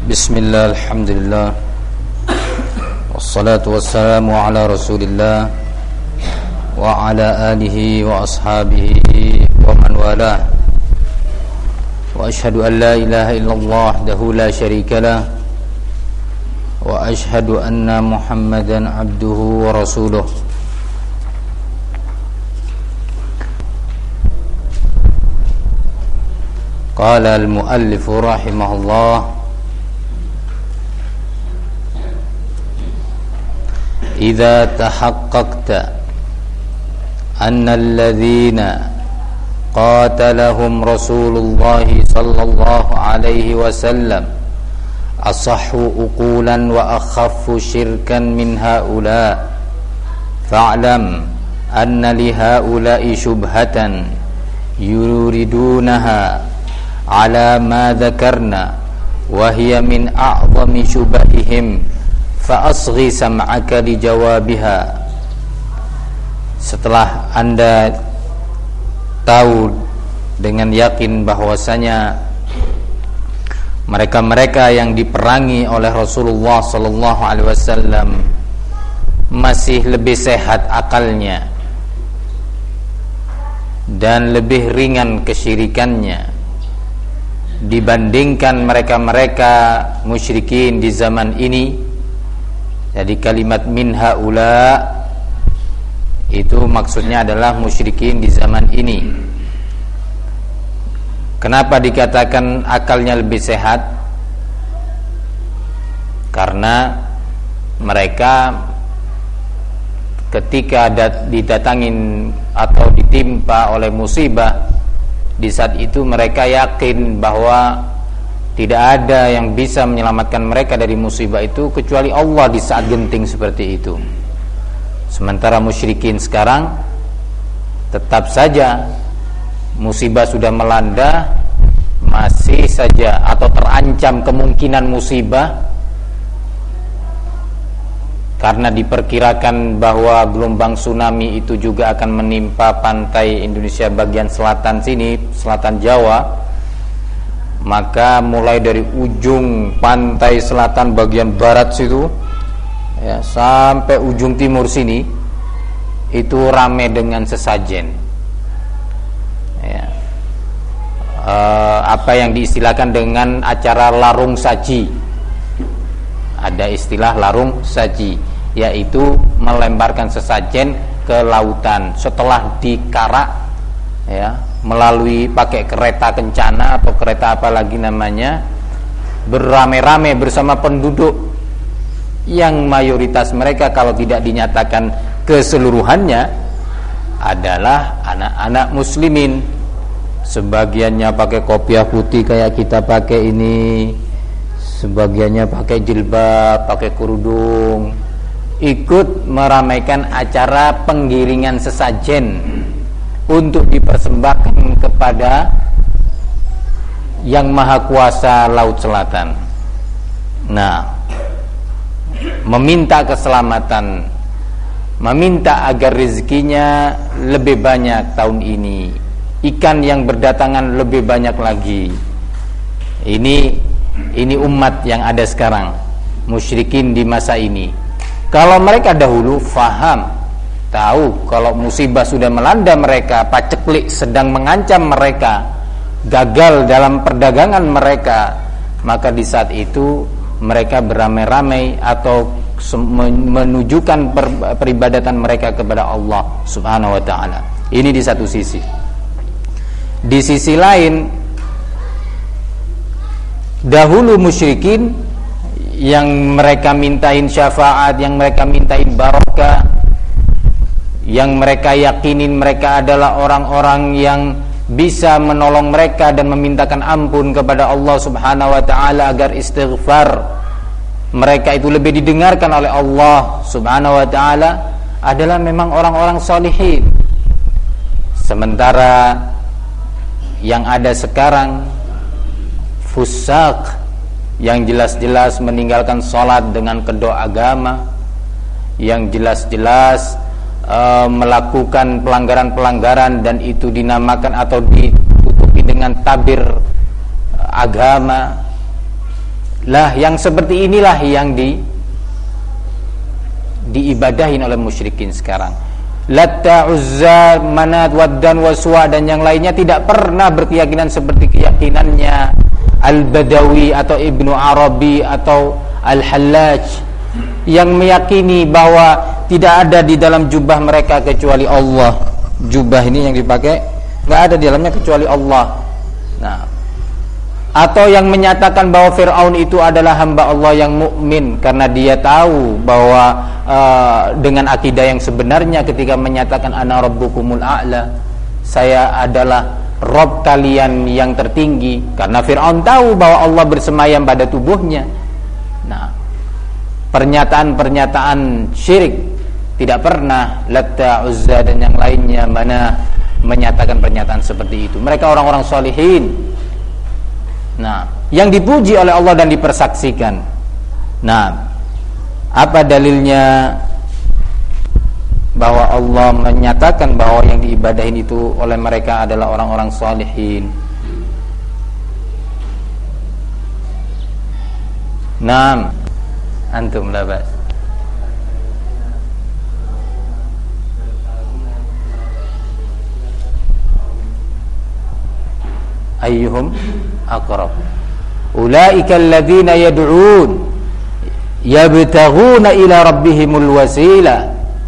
Bismillah, alhamdulillah, wassalatu wassalamu ala rasulillah wa ala alihi wa ashabihi wa man walah. Wa ashhadu an la ilaha illallah wahdahu la syarika lah, wa ashhadu anna Muhammadan abduhu wa rasuluh. Qala al-muallif rahimahullah: Idza tahaqqaqta anna alladhina qatalahum Rasulullah sallallahu alaihi wasallam asahhu uqulan wa akhaffu syirkan min haula fa'lam anna li haula'i syubhatan yuridunaha ala ma dzakarna wa hiya min a'zami syubahihim fa'asghi sam'aka li jawabiha. Setelah Anda tahu dengan yakin bahwasanya mereka-mereka yang diperangi oleh Rasulullah sallallahu alaihi wasallam masih lebih sehat akalnya dan lebih ringan kesyirikannya dibandingkan mereka-mereka musyrikin di zaman ini. Jadi kalimat min haula itu maksudnya adalah musyrikin di zaman ini. Kenapa dikatakan akalnya lebih sehat? Karena mereka ketika didatangin atau ditimpa oleh musibah, di saat itu mereka yakin bahwa tidak ada yang bisa menyelamatkan mereka dari musibah itu kecuali Allah di saat genting seperti itu. Sementara musyrikin sekarang tetap saja musibah sudah melanda, masih saja atau terancam kemungkinan musibah karena diperkirakan bahwa gelombang tsunami itu juga akan menimpa pantai Indonesia bagian selatan sini, selatan Jawa. Maka mulai dari ujung pantai selatan bagian barat situ ya, sampai ujung timur sini itu ramai dengan sesajen ya. Apa yang diistilahkan dengan acara larung saji. Ada istilah larung saji, yaitu melemparkan sesajen ke lautan setelah dikarak ya, melalui pakai kereta kencana atau kereta apa lagi namanya, beramai-ramai bersama penduduk yang mayoritas mereka kalau tidak dinyatakan keseluruhannya adalah anak-anak muslimin. Sebagiannya pakai kopiah putih kayak kita pakai ini, sebagiannya pakai jilbab, pakai kerudung, ikut meramaikan acara penggiringan sesajen untuk dipersembahkan kepada Yang Maha Kuasa Laut Selatan. Nah, meminta keselamatan, meminta agar rezekinya lebih banyak tahun ini, ikan yang berdatangan lebih banyak lagi. Ini umat yang ada sekarang, musyrikin di masa ini. Kalau mereka dahulu faham, tahu kalau musibah sudah melanda mereka, paceklik sedang mengancam mereka, gagal dalam perdagangan mereka, maka di saat itu mereka beramai-ramai atau menunjukkan peribadatan mereka kepada Allah Subhanahu wa taala. Ini di satu sisi. Di sisi lain, dahulu musyrikin yang mereka mintain syafaat, yang mereka mintain barokah, yang mereka yakinin mereka adalah orang-orang yang bisa menolong mereka dan memintakan ampun kepada Allah Subhanahu wa taala agar istighfar mereka itu lebih didengarkan oleh Allah Subhanahu wa taala, adalah memang orang-orang salihin. Sementara yang ada sekarang fusaq, yang jelas-jelas meninggalkan salat dengan kedok agama, yang jelas-jelas melakukan pelanggaran-pelanggaran dan itu dinamakan atau ditutupi dengan tabir agama, Lah yang seperti inilah yang diibadahin oleh musyrikin sekarang. Latta, Uzza, Manat, Waddan, Waswa dan yang lainnya tidak pernah berkeyakinan seperti keyakinannya Al-Badawi atau Ibnu Arabi atau Al-Hallaj yang meyakini bahwa tidak ada di dalam jubah mereka kecuali Allah. Jubah ini yang dipakai enggak ada di dalamnya kecuali Allah. Nah, atau yang menyatakan bahwa Fir'aun itu adalah hamba Allah yang mukmin karena dia tahu bahwa dengan akidah yang sebenarnya ketika menyatakan ana rabbukumul a'la, saya adalah Rabb kalian yang tertinggi, karena Fir'aun tahu bahwa Allah bersemayam pada tubuhnya. Nah, pernyataan-pernyataan syirik tidak pernah Latta, Uzza dan yang lainnya mana menyatakan pernyataan seperti itu. Mereka orang-orang sholihin. Nah, yang dipuji oleh Allah dan dipersaksikan. Nah, apa dalilnya bahwa Allah menyatakan bahwa yang diibadahin itu oleh mereka adalah orang-orang sholihin? Naam, antum labas. Ayyuhum aqrab. Ulaika alladhina yad'un yabtaghuna ila rabbihimul wasila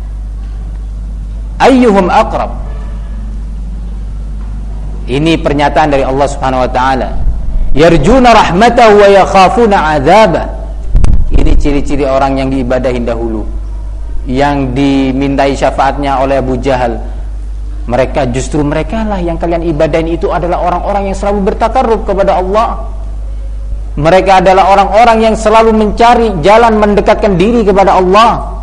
ayyuhum aqrab. Ini pernyataan dari Allah Subhanahu wa taala. Yarjuna rahmatahu wa yakhafuna 'adzabah. Ini ciri-ciri orang yang diibadahin dahulu, yang dimintai syafaatnya oleh Abu Jahal. Mereka justru mereka lah yang kalian ibadahin itu adalah orang-orang yang selalu bertakarrub kepada Allah. Mereka adalah orang-orang yang selalu mencari jalan mendekatkan diri kepada Allah.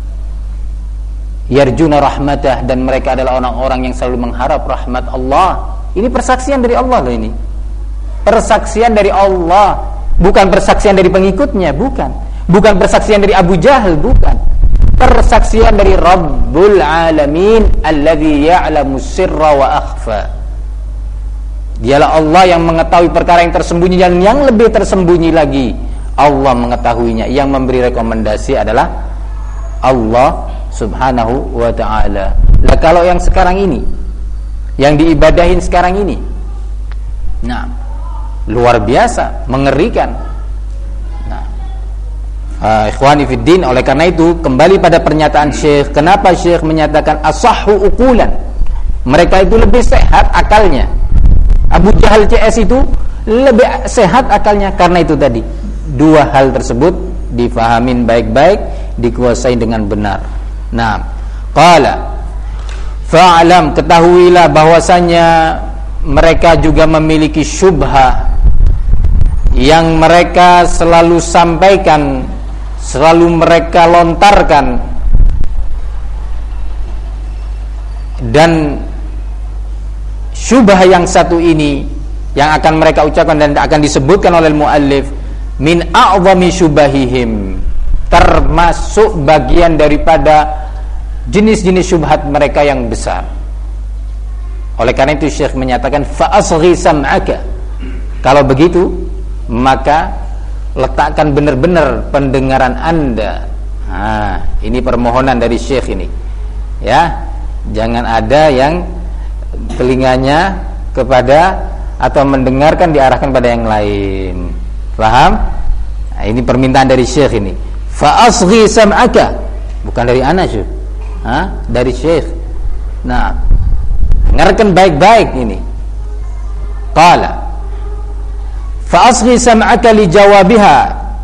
Yarjuna rahmatah, dan mereka adalah orang-orang yang selalu mengharap rahmat Allah. Ini persaksian dari Allah loh ini. Persaksian dari Allah, bukan persaksian dari pengikutnya, bukan. Bukan persaksian dari Abu Jahal, bukan. Persaksian dari Rabbul Alamin alladzi ya'lamu sirra wa akhfa. Dialah Allah yang mengetahui perkara yang tersembunyi dan yang lebih tersembunyi lagi. Allah mengetahuinya. Yang memberi rekomendasi adalah Allah Subhanahu wa ta'ala. Lah kalau yang sekarang ini, yang diibadahin sekarang ini, nah, luar biasa, mengerikan. Ikhwani fiddin, oleh karena itu kembali pada pernyataan Syekh, kenapa Syekh menyatakan asahhu uqulan, mereka itu lebih sehat akalnya. Abu Jahal CS itu lebih sehat akalnya karena itu tadi dua hal tersebut difahamin baik-baik, dikuasai dengan benar. Nah, qala fa'alam, ketahuilah bahwasanya mereka juga memiliki syubhah yang mereka selalu sampaikan, selalu mereka lontarkan, dan syubhah yang satu ini yang akan mereka ucapkan dan akan disebutkan oleh muallif min a'zami syubahihim, termasuk bagian daripada jenis-jenis syubhat mereka yang besar. Oleh karena itu Syekh menyatakan fa asghi sam'aka, kalau begitu maka letakkan benar-benar pendengaran Anda. Nah, ini permohonan dari Syekh ini. Ya, jangan ada yang telinganya kepada atau mendengarkan diarahkan pada yang lain. Paham? Nah, ini permintaan dari Syekh ini. Fa asghi sam'aka, bukan dari ana, Syekh. Dari Syekh. Nah, dengarkan baik-baik ini. Qala fa'asghi sam'aka li jawabiha,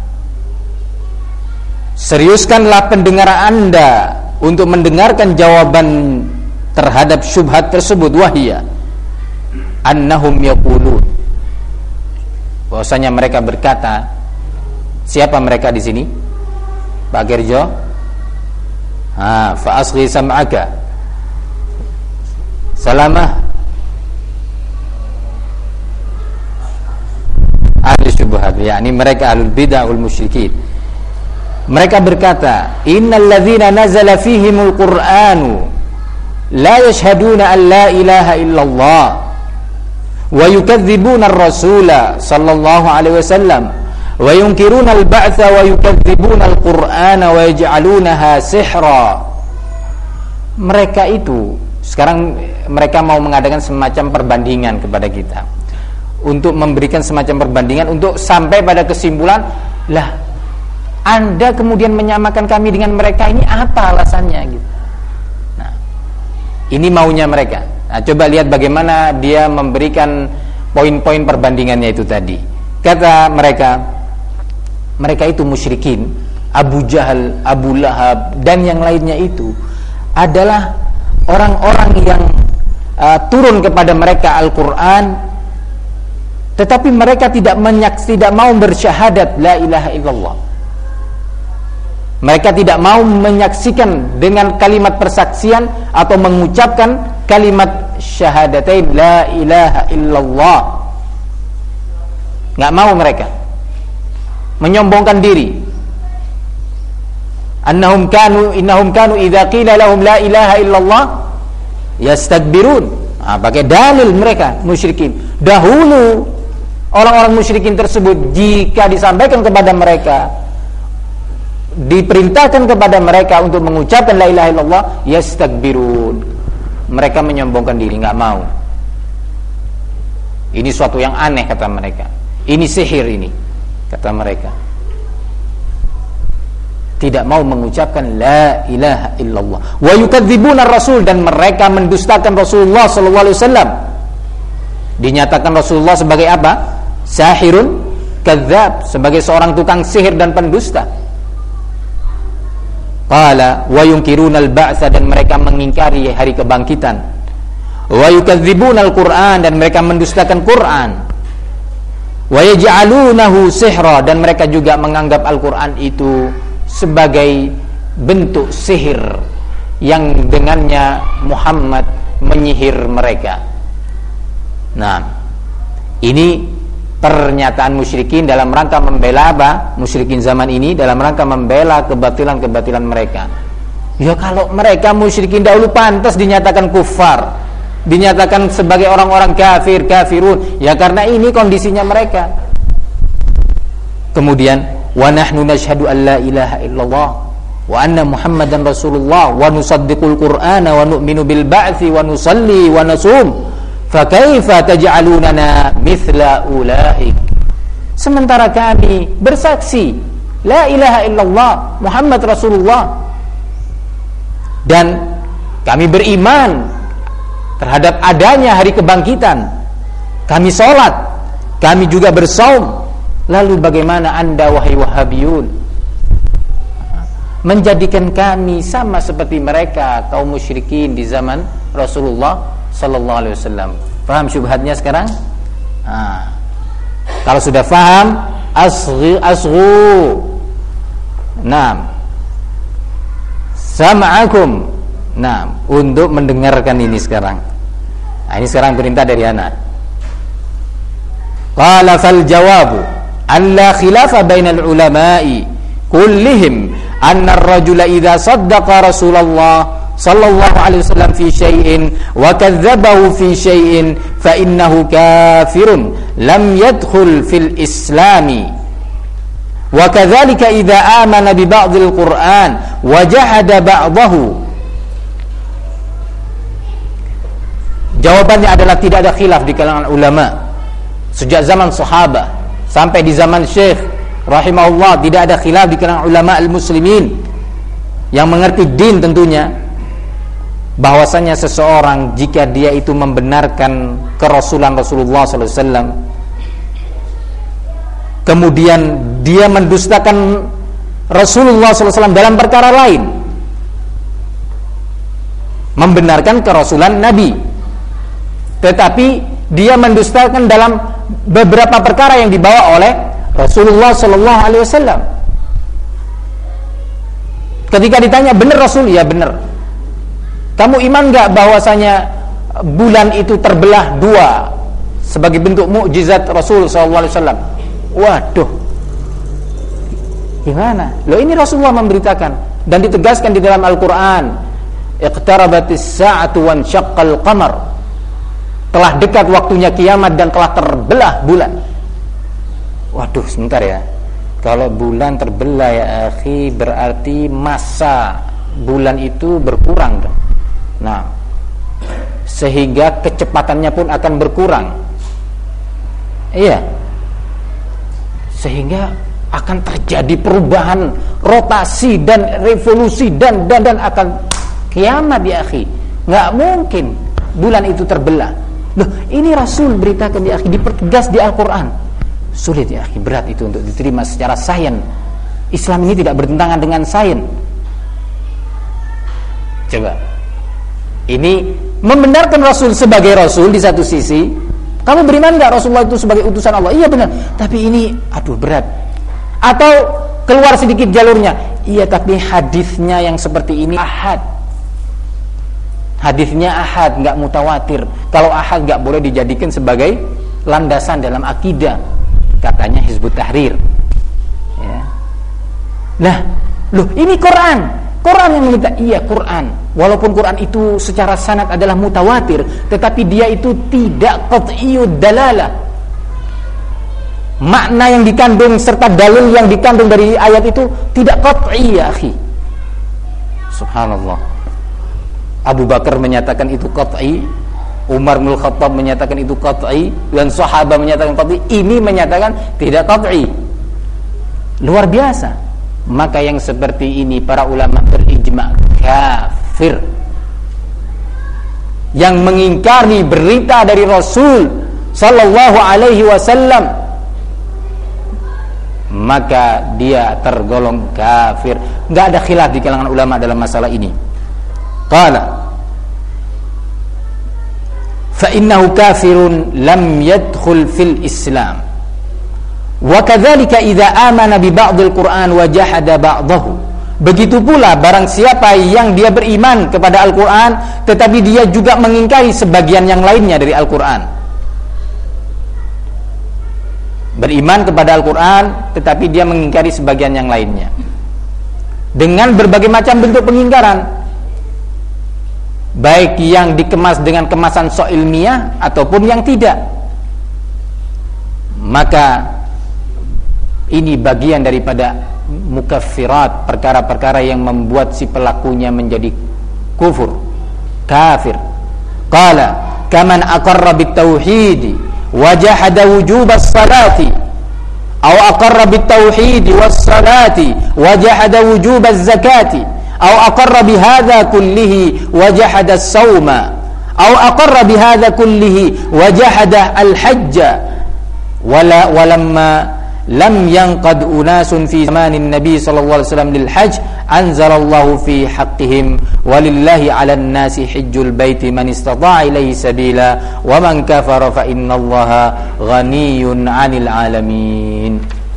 seriuskanlah pendengaran Anda untuk mendengarkan jawaban terhadap syubhat tersebut. Wahia annahum yaqulun, bahwasanya mereka berkata. Siapa mereka di sini, Pak Gerjo? Fa'asghi sam'aka, Salamah, ahli syubhat, yakni mereka ahlul bid'ah wal musyrikin. Mereka berkata, innal ladzina nazala fihimul qur'anu la yashhaduna an la ilaha illallah wa yukadzibuna ar-rasula sallallahu alaihi wasallam wa yunkiruna al-ba'tsa wa yukadzibuna al-Qur'ana wa yaj'alunaha sihra. Mereka itu sekarang mereka mau mengadakan semacam perbandingan kepada kita, untuk memberikan semacam perbandingan untuk sampai pada kesimpulan, lah Anda kemudian menyamakan kami dengan mereka, ini apa alasannya gitu. Nah, ini maunya mereka. Nah, coba lihat bagaimana dia memberikan poin-poin perbandingannya itu tadi. Kata mereka itu musyrikin, Abu Jahal, Abu Lahab dan yang lainnya itu adalah orang-orang yang turun kepada mereka Al-Quran, tetapi mereka tidak mau bersyahadat la ilaha illallah. Mereka tidak mau menyaksikan dengan kalimat persaksian atau mengucapkan kalimat syahadatain la ilaha illallah. Enggak mau mereka. Menyombongkan diri. Innahum kanu idza qila lahum la ilaha illallah yastakbirun. Pakai dalil mereka musyrikin. Dahulu orang-orang musyrikin tersebut jika disampaikan kepada mereka, diperintahkan kepada mereka untuk mengucapkan la ilaha illallah, yastakbirun. Mereka menyombongkan diri, enggak mau. Ini suatu yang aneh kata mereka. Ini sihir ini kata mereka. Tidak mau mengucapkan la ilaha illallah. Wa yukadzibuna ar-rasul, dan mereka mendustakan Rasulullah sallallahu alaihi wasallam. Dinyatakan Rasulullah sebagai apa? Sahirun kadzdzab, sebagai seorang tukang sihir dan pendusta. Qala wa yunkiruna al-ba'tsa, dan mereka mengingkari hari kebangkitan. Wa yukadzibuna al-Qur'an, dan mereka mendustakan Quran. Wa yaj'alunahu sihra, dan mereka juga menganggap Al-Qur'an itu sebagai bentuk sihir yang dengannya Muhammad menyihir mereka. Nah, ini pernyataan musyrikin dalam rangka membela apa? Musyrikin zaman ini dalam rangka membela kebatilan-kebatilan mereka. Ya kalau mereka musyrikin dahulu pantas dinyatakan kufar, dinyatakan sebagai orang-orang kafirun, ya karena ini kondisinya mereka. Kemudian wa nahnu nashhadu an la ilaha illallah wa anna Muhammadan Rasulullah wa nusaddiqul Qur'ana wa nu'minu bil ba'tsi wa nusalli wa nasum fa kaifa taj'alunana mithla ulaik. Sementara kami bersaksi la ilaha illallah Muhammad Rasulullah, dan kami beriman terhadap adanya hari kebangkitan, kami sholat, kami juga bersaum. Lalu bagaimana Anda wahai Wahabiyun menjadikan kami sama seperti mereka kaum musyrikin di zaman Rasulullah sallallahu alaihi wasallam? Paham syubhatnya sekarang? Kalau sudah paham, asghu. Naam. Sam'akum. Naam, untuk mendengarkan ini sekarang. Nah, ini sekarang perintah dari anak. Qala fal jawabu alla khilafa bainal ulama'i kullihim anna ar-rajula idza saddaqa Rasulullah sallallahu alaihi wasallam fi syai'in wa kadzdzabahu fi syai'in fa innahu kafirun lam yadkhul fil islami wa kadzalika idza amana bi ba'dil Qur'an wa jahada ba'dahu. Jawabannya adalah tidak ada khilaf di kalangan ulama sejak zaman sahabat sampai di zaman Syekh rahimahullah. Tidak ada khilaf di kalangan ulama al-muslimin yang mengerti din tentunya, bahwasanya seseorang jika dia itu membenarkan kerasulan Rasulullah sallallahu alaihi wasallam, kemudian dia mendustakan Rasulullah sallallahu alaihi wasallam dalam perkara lain, membenarkan kerasulan Nabi, tetapi dia mendustakan dalam beberapa perkara yang dibawa oleh Rasulullah sallallahu alaihi wasallam. Ketika ditanya, benar Rasul? Ya benar. Kamu iman enggak bahwasanya bulan itu terbelah dua sebagai bentuk mukjizat Rasul sallallahu alaihi wasallam? Waduh. Gimana? Loh, ini Rasulullah memberitakan dan ditegaskan di dalam Al-Qur'an. Iqtarabatis sa'atu wan syaqqal qamar. Telah dekat waktunya kiamat dan telah terbelah bulan. Waduh, sebentar ya. Kalau bulan terbelah ya akhi, berarti masa bulan itu berkurang dong. Nah, sehingga kecepatannya pun akan berkurang. Iya. Sehingga akan terjadi perubahan, rotasi dan revolusi dan akan kiamat ya akhi. Enggak mungkin bulan itu terbelah. Loh, ini Rasul beritakan ya akhi, dipertegas di Al-Qur'an. Sulit ya akhi, berat itu untuk diterima secara sains. Islam ini tidak bertentangan dengan sains. Coba. Ini membenarkan Rasul sebagai Rasul di satu sisi. Kamu beriman enggak Rasulullah itu sebagai utusan Allah? Iya benar. Tapi ini berat. Atau keluar sedikit jalurnya. Iya, tapi hadisnya yang seperti ini ahad. Hadisnya ahad, enggak mutawatir. Kalau ahad enggak boleh dijadikan sebagai landasan dalam akidah, katanya Hizbut Tahrir. Ya. Nah, loh ini Quran yang minta, iya Quran. Walaupun Quran itu secara sanad adalah mutawatir, tetapi dia itu tidak qat'iyud dalalah. Makna yang dikandung serta dalil yang dikandung dari ayat itu tidak qat'i ya akhi. Subhanallah. Abu Bakar menyatakan itu qat'i, Umar bin Khattab menyatakan itu qat'i, dan sahabat menyatakan qat'i, ini menyatakan tidak qat'i. Luar biasa. Maka yang seperti ini para ulama berijma' kafir. Yang mengingkari berita dari Rasul sallallahu alaihi wasallam, maka dia tergolong kafir. Enggak ada khilaf di kalangan ulama dalam masalah ini. Qala fa innahu kafirun lam yadkhul fil Islam. Wa kadzalika idza amana bi ba'dil Qur'an wa jahada ba'dahu. Begitu pula barang siapa yang dia beriman kepada Al-Qur'an tetapi dia juga mengingkari sebagian yang lainnya dari Al-Qur'an. Beriman kepada Al-Qur'an tetapi dia mengingkari sebagian yang lainnya. Dengan berbagai macam bentuk pengingkaran. Baik yang dikemas dengan kemasan sok ilmiah ataupun yang tidak. Maka ini bagian daripada mukaffirat, perkara-perkara yang membuat si pelakunya menjadi kufur, kafir. Qala kaman aqarra bitauhid wa jahada wujub as-salati aw aqarra bitauhid was-salati wa jahada wujub az-zakati aw aqarra bihadza kullihi wa jahada as-sawma aw aqarra bihadza kullihi wa jahada al-hajja walamma lam yanqad unasun fi zamanin nabi sallallahu alaihi wasallam lil hajj anzalallahu fi haqqihim walillahi 'alan nasi hajjul baiti man istata'a ilaihi sabila wa man kafara fa innallaha ghaniyyun 'anil 'alamin.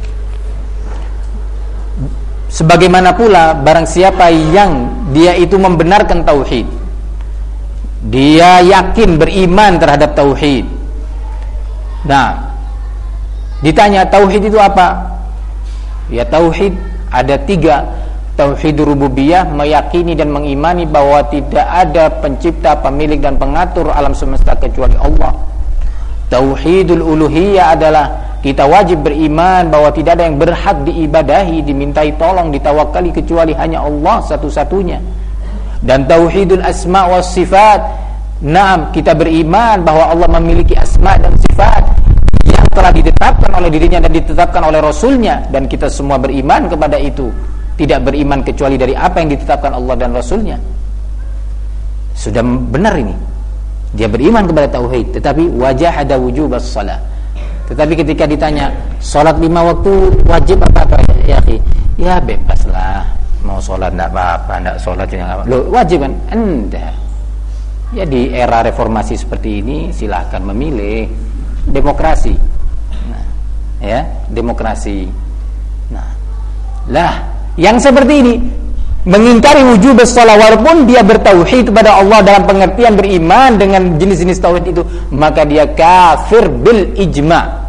Sebagaimana pula barang siapa yang dia itu membenarkan tauhid, dia yakin beriman terhadap tauhid. Nah, ditanya tauhid itu apa? Ya tauhid ada 3. Tauhid rububiyah, meyakini dan mengimani bahwa tidak ada pencipta, pemilik dan pengatur alam semesta kecuali Allah. Tauhidul uluhiyah adalah kita wajib beriman bahwa tidak ada yang berhak diibadahi, dimintai tolong, ditawakali kecuali hanya Allah satu-satunya. Dan tauhidul asma was sifat, naam, kita beriman bahwa Allah memiliki asma dan sifat yang telah ditetapkan oleh dirinya dan ditetapkan oleh Rasulnya, dan kita semua beriman kepada itu. Tidak beriman kecuali dari apa yang ditetapkan Allah dan Rasulnya. Sudah benar ini. Dia beriman kepada tauhid, tetapi wajahada wujubas shalah. Tetapi ketika ditanya salat 5 waktu wajib apa ya akhi? Ya bebaslah, mau salat enggak apa-apa, enggak salat juga enggak apa-apa. Loh, wajib kan? Enggak. Ya di era reformasi seperti ini silahkan memilih. Demokrasi. Nah, ya, demokrasi. Nah, lah, yang seperti ini mengingkari wujub shalah walaupun dia bertauhid kepada Allah dalam pengertian beriman dengan jenis-jenis tauhid itu, maka dia kafir bil ijma'.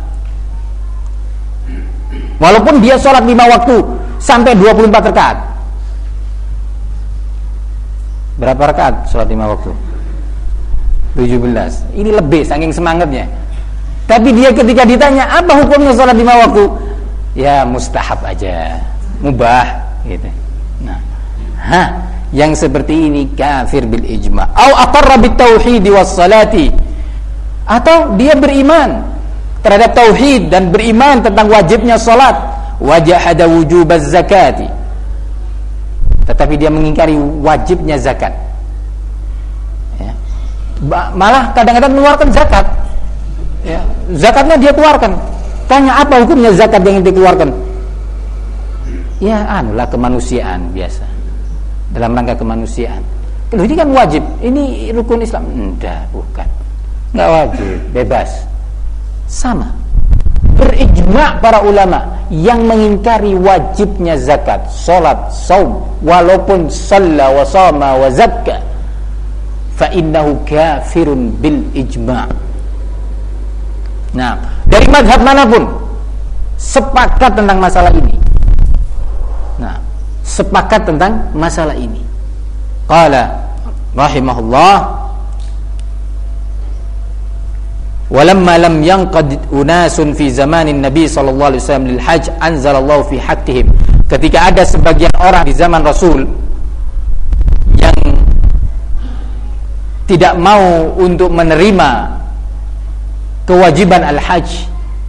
Walaupun dia sholat 5 waktu sampai 24 rakaat. Berapa rakaat sholat 5 waktu? 17. Ini lebih saking semangatnya. Tapi dia ketika ditanya apa hukumnya sholat 5 waktu, ya mustahab aja, mubah gitu. Nah, yang seperti ini kafir bil ijma'. Au aqarra bit tauhid was salati, atau dia beriman terhadap tauhid dan beriman tentang wajibnya salat, wajahada wujubaz zakati, tetapi dia mengingkari wajibnya zakat. Ya. Malah kadang-kadang mengeluarkan zakat. Ya, zakatnya dia keluarkan. Tanya apa hukumnya zakat yang dikeluarkan? Ya, anulah kemanusiaan biasa. Dalam rangka kemanusiaan. Loh, ini kan wajib. Ini rukun Islam. Enggak, bukan. Enggak wajib, bebas. Sama. Berijma' para ulama yang mengingkari wajibnya zakat, salat, saum, walaupun shalla wa shama wa zakka, fa innahu kafirun bil ijma'. Nah, dari mazhab manapun sepakat tentang masalah ini. Nah, sepakat tentang masalah ini. Qala rahimahullah, walamma lam yanqad unasun fi zamanin nabi sallallahu alaihi wasallam lil hajj anzalallahu fi haqqihim. Ketika ada sebagian orang di zaman Rasul yang tidak mau untuk menerima kewajiban al-hajj,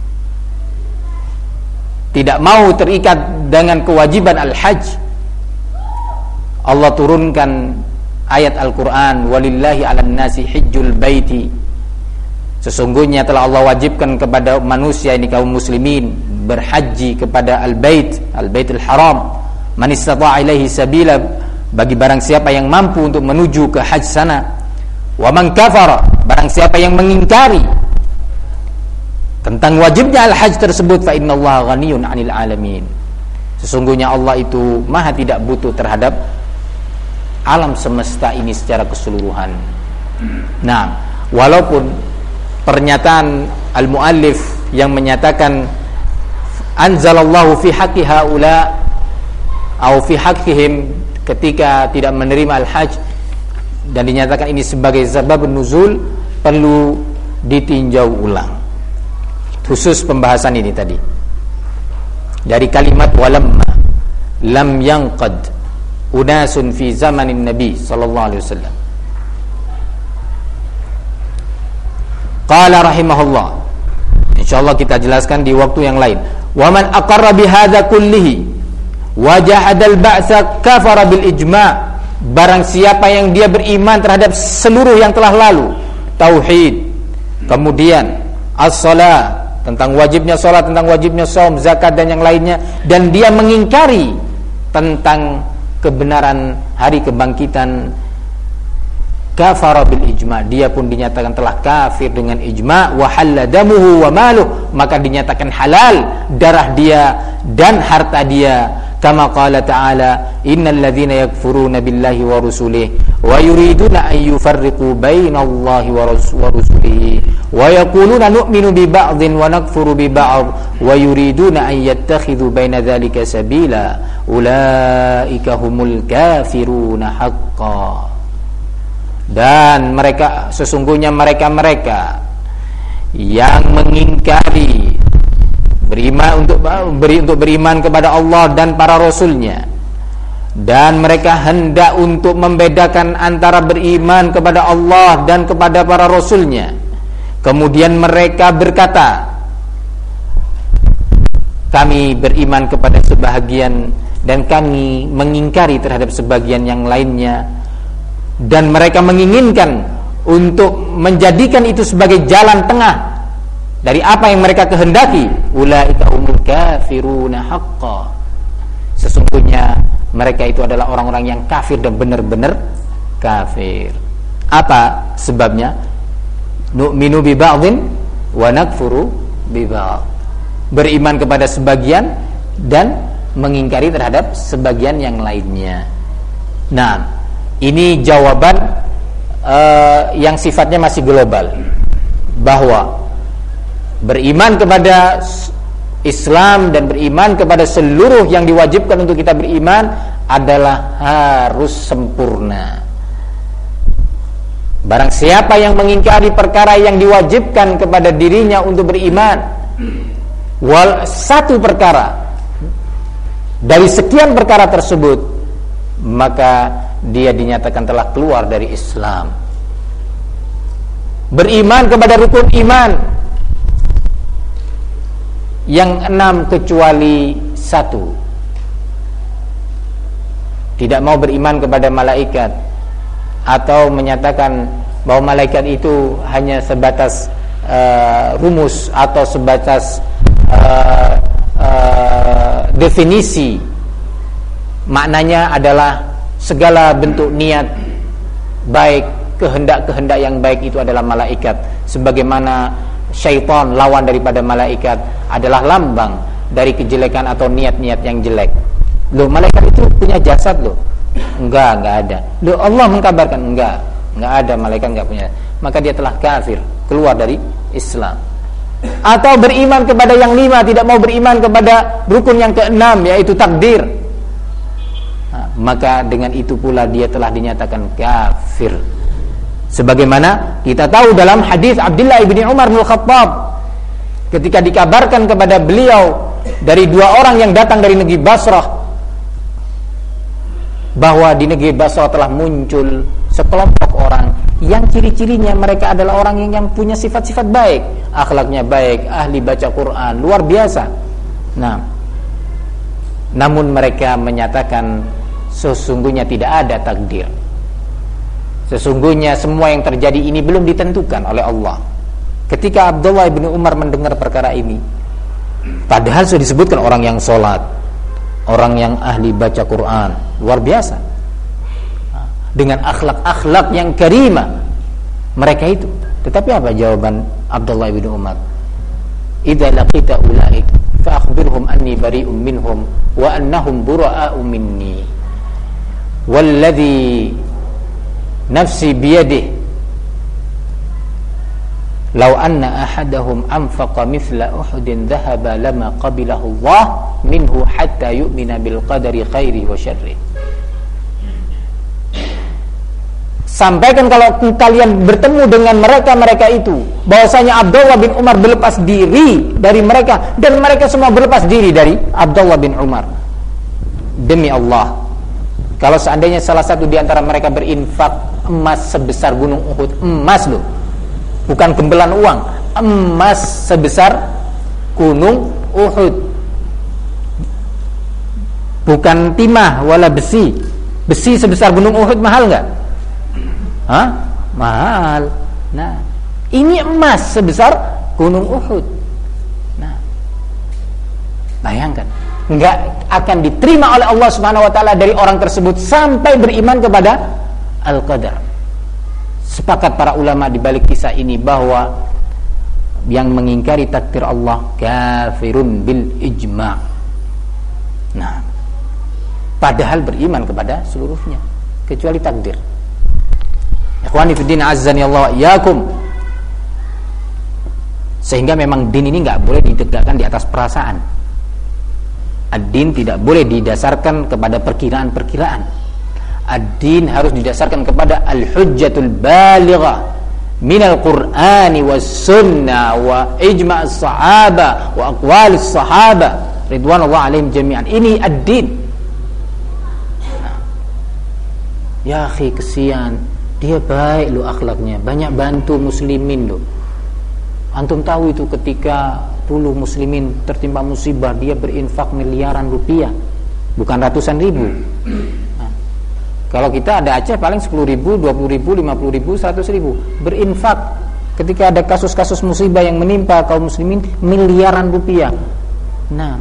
tidak mau terikat dengan kewajiban al-hajj, Allah turunkan ayat Al-Quran, walillahi 'alan nasi hijjul baiti, sesungguhnya telah Allah wajibkan kepada manusia ini kaum muslimin berhaji kepada al-baitul haram, man istata'a ilaihi sabila, bagi barang siapa yang mampu untuk menuju ke haji sana, wa man kafara, barang siapa yang mengingkari tentang wajibnya al-hajj tersebut, fa innallaha ghaniyun 'anil 'alamin, sesungguhnya Allah itu maha tidak butuh terhadap alam semesta ini secara keseluruhan. Nah, walaupun pernyataan al-muallif yang menyatakan anzalallahu fi haqqi haula atau fi haqqihim ketika tidak menerima al-hajj dan dinyatakan ini sebagai sebab nuzul, perlu ditinjau ulang khusus pembahasan ini tadi dari kalimat walamma lam yanqad unasun fi zamanin nabi sallallahu alaihi wasallam. Qala rahimahullah, insyaallah kita jelaskan di waktu yang lain. Wa man aqarra bihadza kullihi wa jahadal ba'sa kafara bil ijma', barang siapa yang dia beriman terhadap seluruh yang telah lalu, tauhid, kemudian as-shalah, tentang wajibnya salat, tentang wajibnya shaum, zakat dan yang lainnya, dan dia mengingkari tentang kebenaran hari kebangkitan, kafara bil ijma', dia pun dinyatakan telah kafir dengan ijma', wa halla damuhu wa maluh, maka dinyatakan halal darah dia dan harta dia, kama qala ta'ala innal ladzina yakfuruna billahi wa rusulihi wa yuriduna an yufarriqu bainallahi wa rusulihi wa yaquluna nu'minu bi ba'dhin wa nakfuru bi ba'd wa yuriduna an yattakhidhu baina dzalika sabila ulaika humul kafiruna haqqan. Dan mereka, sesungguhnya mereka-mereka yang mengingkari untuk beriman kepada Allah dan para rasulnya, dan mereka hendak untuk membedakan antara beriman kepada Allah dan kepada para rasulnya, kemudian mereka berkata kami beriman kepada sebahagian dan kami mengingkari terhadap sebagian yang lainnya, dan mereka menginginkan untuk menjadikan itu sebagai jalan tengah dari apa yang mereka kehendaki, ulaika umul kafiruna haqqan, sesungguhnya mereka itu adalah orang-orang yang kafir dan benar-benar kafir. Apa sebabnya? Nu'minu bi ba'dhin wa nakfuru bi ba'd, beriman kepada sebagian dan mengingkari terhadap sebagian yang lainnya. Nah, ini jawaban yang sifatnya masih global, bahwa beriman kepada Islam dan beriman kepada seluruh yang diwajibkan untuk kita beriman adalah harus sempurna. Barang siapa yang mengingkari perkara yang diwajibkan kepada dirinya untuk beriman, satu perkara dari sekian perkara tersebut, maka dia dinyatakan telah keluar dari Islam. Beriman kepada rukun iman yang 6 kecuali 1. Tidak mau beriman kepada malaikat, atau menyatakan bahwa malaikat itu hanya sebatas rumus atau sebatas definisi. Maknanya adalah segala bentuk niat baik, kehendak-kehendak yang baik itu adalah malaikat, sebagaimana syaitan, lawan daripada malaikat, adalah lambang dari kejelekan atau niat-niat yang jelek. Loh, malaikat itu punya jasad loh? Enggak ada. Loh, Allah mengkabarkan enggak ada, malaikat enggak punya. Maka dia telah kafir, keluar dari Islam. Atau beriman kepada yang 5, tidak mau beriman kepada rukun yang ke-6, yaitu takdir. Maka dengan itu pula dia telah dinyatakan kafir. Sebagaimana kita tahu dalam hadis Abdullah bin Umar bin Khattab, ketika dikabarkan kepada beliau dari 2 orang yang datang dari negeri Basrah, bahwa di negeri Basrah telah muncul sekelompok orang yang ciri-cirinya mereka adalah orang yang punya sifat-sifat baik, akhlaknya baik, ahli baca Quran, luar biasa. Nah, namun mereka menyatakan sesungguhnya tidak ada takdir. Sesungguhnya semua yang terjadi ini belum ditentukan oleh Allah. Ketika Abdullah bin Umar mendengar perkara ini, padahal sudah disebutkan orang yang sholat, orang yang ahli baca Quran, luar biasa, dengan akhlak-akhlak yang karimah mereka itu. Tetapi apa jawaban Abdullah bin Umar? Idza laqita ulaik fa akhbirhum anni bari'un minhum wa annahum bura'u minni walladhi nafsi biyadihi law anna ahadahum anfaqa mithla uhudin dhahaba lama qabilahu Allah minhu hatta yu'mina bil qadari khairi wa syarri. Sampaikan kalau kalian bertemu dengan mereka itu, bahwasanya Abdullah bin Umar berlepas diri dari mereka, dan mereka semua berlepas diri dari Abdullah bin Umar. Demi Allah, kalau seandainya salah satu di antara mereka berinfak emas sebesar gunung Uhud, emas loh, bukan gembelan uang, emas sebesar gunung Uhud, bukan timah wala besi sebesar gunung Uhud. Mahal nggak? Mahal. Nah, ini emas sebesar gunung Uhud. Nah, bayangkan, nggak akan diterima oleh Allah Subhanahu wa taala dari orang tersebut sampai beriman kepada Al-Qadar. Sepakat para ulama di balik kisah ini bahwa yang mengingkari takdir Allah kafirun bil ijma'. Nah, padahal beriman kepada seluruhnya kecuali takdir. Ikhwani fiddin azzani Allah wa iyyakum. Sehingga memang din ini enggak boleh ditegakkan di atas perasaan. Ad-din tidak boleh didasarkan kepada perkiraan-perkiraan. Ad-din harus didasarkan kepada al-hujjatul balighah minal Qur'ani was sunnah wa ijma' as-sahaba wa aqwal as-sahaba ridwanullah alaihim jami'an. Ini ad-din. Nah, ya akhi, kesian, dia baik loh akhlaknya, banyak bantu muslimin loh. Antum tahu itu ketika dulu muslimin tertimpa musibah, dia berinfak miliaran rupiah, bukan ratusan ribu. Nah, kalau kita ada Aceh paling 10.000, 20.000, 50.000, 100.000 berinfak. Ketika ada kasus-kasus musibah yang menimpa kaum muslimin, miliaran rupiah. Nah,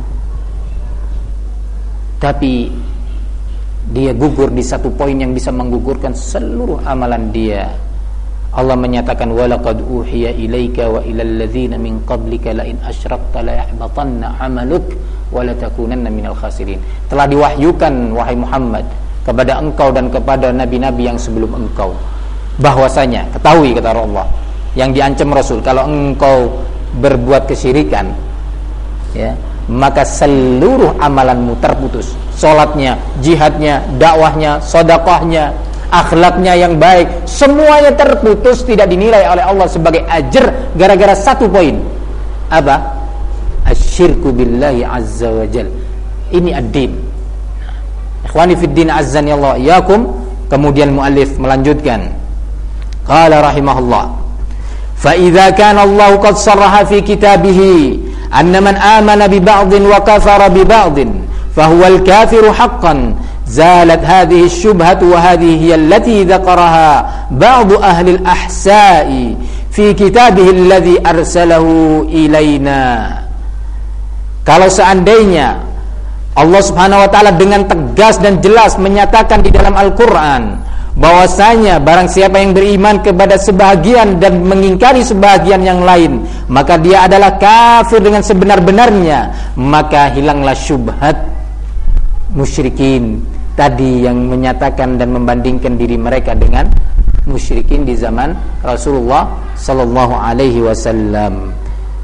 tapi dia gugur di satu poin yang bisa menggugurkan seluruh amalan dia. Allah menyatakan walaqad uhiya ilaika wa ilal ladzina min qablika la in asyrakta la yahbatanna 'amaluk wa la takunanna minal khasirin. Telah diwahyukan wahai Muhammad kepada engkau dan kepada nabi-nabi yang sebelum engkau, bahwasanya ketahui, kata Allah, yang diancam Rasul, kalau engkau berbuat kesyirikan, ya, maka seluruh amalanmu terputus. Salatnya, jihadnya, dakwahnya, sedekahnya, akhlaknya yang baik, semuanya terputus, tidak dinilai oleh Allah sebagai ajr gara-gara satu poin. Apa? asyirku billahi azza wa jal. Ini ad-din. Ikhwani fid din azzani Allah iyyakum. Kemudian muallif melanjutkan, qala rahimahullah, fa idza kana Allah qad sarraha fi kitabih anna man amana bi ba'dhin wa kafara bi ba'dhin fa huwa al-kafiru haqqan zalat hadhihi asy-syubhatu wa hadhihi hiya allati dzakaraha ba'd ahli al-ahsa'i fi kitabih alladhi arsalahu ilaina. Kalau seandainya Allah Subhanahu wa taala dengan tegas dan jelas menyatakan di dalam Al-Qur'an bahwasanya barang siapa yang beriman kepada sebahagian dan mengingkari sebahagian yang lain, maka dia adalah kafir dengan sebenar-benarnya, maka hilanglah syubhat musyrikin tadi yang menyatakan dan membandingkan diri mereka dengan musyrikin di zaman Rasulullah sallallahu alaihi wasallam.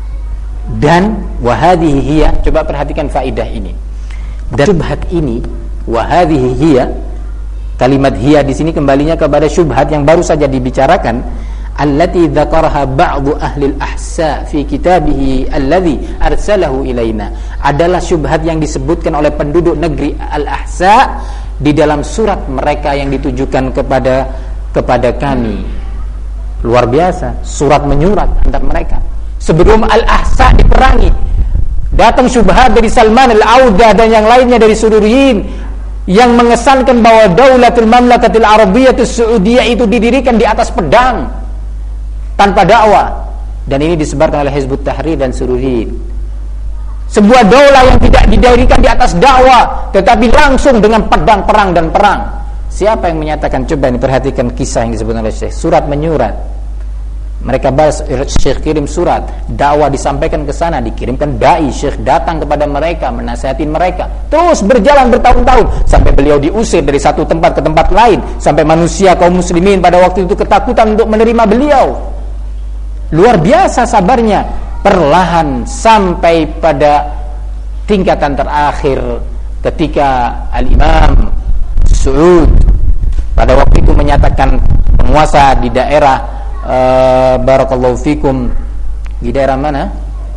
Dan wahadhihi hiya, coba perhatikan faidah ini. Dan syubhat ini, wahadhihi hiya, kalimat hiya di sini kembalinya kepada syubhat yang baru saja dibicarakan, allati dzakaraha ba'du ahli al-ahsa fi kitabihi alladhi arsalahu ilaina, adalah syubhat yang disebutkan oleh penduduk negeri al-ahsa di dalam surat mereka yang ditujukan kepada kami. Luar biasa, surat menyurat antar mereka. Sebelum al-ahsa diperangi, datang syubhat dari Salman al-Auda dan yang lainnya dari Sururiyin yang mengesankan bahwa Daulatul Mamlakatil Arabiyyatus Saudiyah itu didirikan di atas pedang tanpa dakwah, dan ini disebarkan oleh Hizbut Tahrir dan Sururiyin. Sebuah daulah yang tidak didirikan di atas dakwah tetapi langsung dengan pedang, perang dan perang. Siapa yang menyatakan? Coba ini perhatikan kisah yang disebutkan oleh Syekh, surat menyurat. Mereka bahas, Syekh kirim surat, dakwah disampaikan ke sana, dikirimkan dai, Syekh datang kepada mereka, menasihatin mereka. Terus berjalan bertahun-tahun sampai beliau diusir dari satu tempat ke tempat lain, sampai manusia kaum muslimin pada waktu itu ketakutan untuk menerima beliau. Luar biasa sabarnya, perlahan sampai pada tingkatan terakhir ketika Al-Imam Su'ud pada waktu itu menyatakan penguasa di daerah barakallahu fikum, di daerah mana?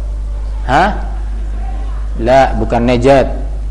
La, bukan Najd.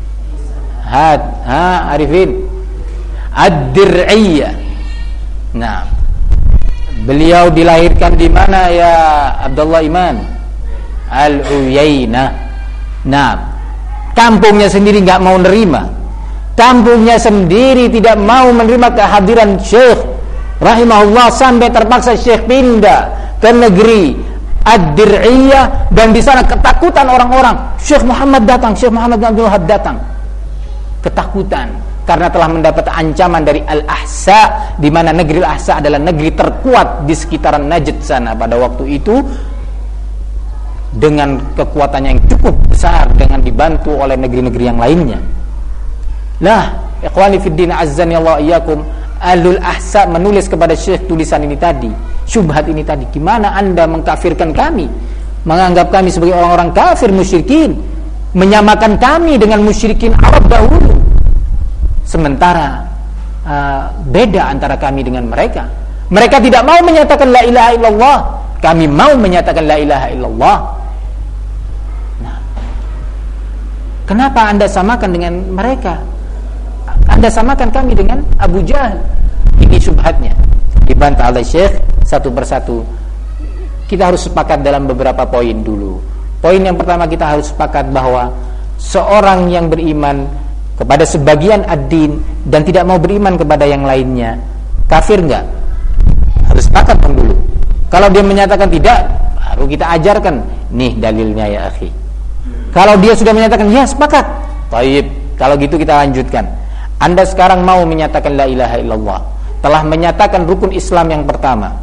Arifin. Ad-Dir'iyah. Nah, beliau dilahirkan di mana ya Abdullah Iman? Al-Uyainah. Nah, kampungnya sendiri enggak mau nerima. Kampungnya sendiri tidak mau menerima kehadiran Syekh rahimahullah, sampai terpaksa Syekh pindah ke negeri Ad-Dir'iyah, dan di sana ketakutan orang-orang. Syekh Muhammad datang, Syekh Muhammad bin Abdul Wahab datang. Ketakutan karena telah mendapat ancaman dari Al-Ahsa, di mana negeri Al-Ahsa adalah negeri terkuat di sekitaran Najd sana pada waktu itu, dengan kekuatannya yang cukup besar dengan dibantu oleh negeri-negeri yang lainnya. Nah, ikhwani fid din azzani Allah iyyakum, Ahlul Ahsa menulis kepada Syekh tulisan ini tadi, syubhat ini tadi. Gimana Anda mengkafirkan kami, menganggap kami sebagai orang-orang kafir musyrikin, menyamakan kami dengan musyrikin Arab dahulu, sementara beda antara kami dengan mereka. Mereka tidak mau menyatakan la ilaha illallah, kami mau menyatakan la ilaha illallah. Nah, kenapa Anda samakan dengan mereka? Anda samakan kami dengan Abu Jahal. Ini syubhatnya, dibantah oleh Syekh satu persatu. Kita harus sepakat dalam beberapa poin dulu. Poin yang pertama, kita harus sepakat bahwa seorang yang beriman kepada sebagian ad-din dan tidak mau beriman kepada yang lainnya, kafir enggak? Harus sepakat dulu. Kalau dia menyatakan tidak, baru kita ajarkan, nih dalilnya ya akhi. Kalau dia sudah menyatakan ya, sepakat, baik, kalau gitu kita lanjutkan. Anda sekarang mau menyatakan la ilaha illallah, telah menyatakan rukun Islam yang pertama.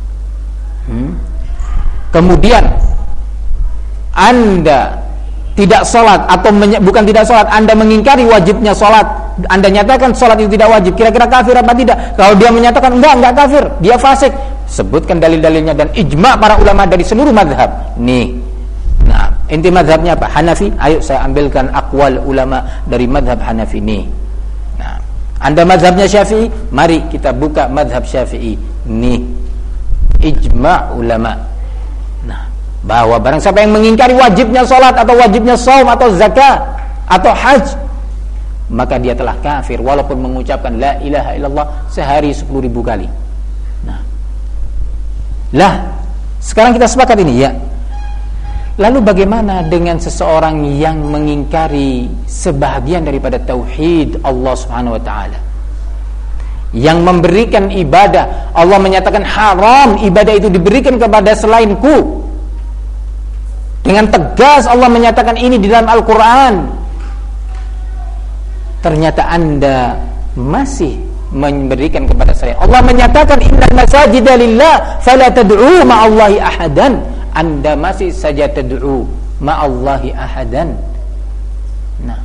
Kemudian Anda tidak sholat, atau bukan tidak sholat, Anda mengingkari wajibnya sholat, Anda nyatakan sholat itu tidak wajib. Kira-kira kafir apa tidak? Kalau dia menyatakan enggak kafir, dia fasik. Sebutkan dalil-dalilnya dan ijma' para ulama dari seluruh mazhab. Nih, nah, inti mazhabnya apa? Hanafi. Ayo saya ambilkan aqwal ulama dari mazhab Hanafi. Nih, nah, Anda mazhabnya Syafi'i, mari kita buka mazhab Syafi'i. Nih, ijma' ulama. Nah, bahwa barang siapa yang mengingkari wajibnya salat atau wajibnya saum atau zakat atau haji, maka dia telah kafir walaupun mengucapkan la ilaha illallah sehari 10.000 kali. Nah, lah sekarang kita sepakat ini ya. Lalu bagaimana dengan seseorang yang mengingkari sebahagian daripada tauhid Allah Subhanahu wa taala? Yang memberikan ibadah, Allah menyatakan haram ibadah itu diberikan kepada selainku. Dengan tegas Allah menyatakan ini di dalam Al-Qur'an. Ternyata Anda masih memberikan kepada saya. Allah menyatakan innal masajida lillah fala tad'u ma'allahi ahadan. Anda masih saja tad'u ma'allahi ahadan. Nah,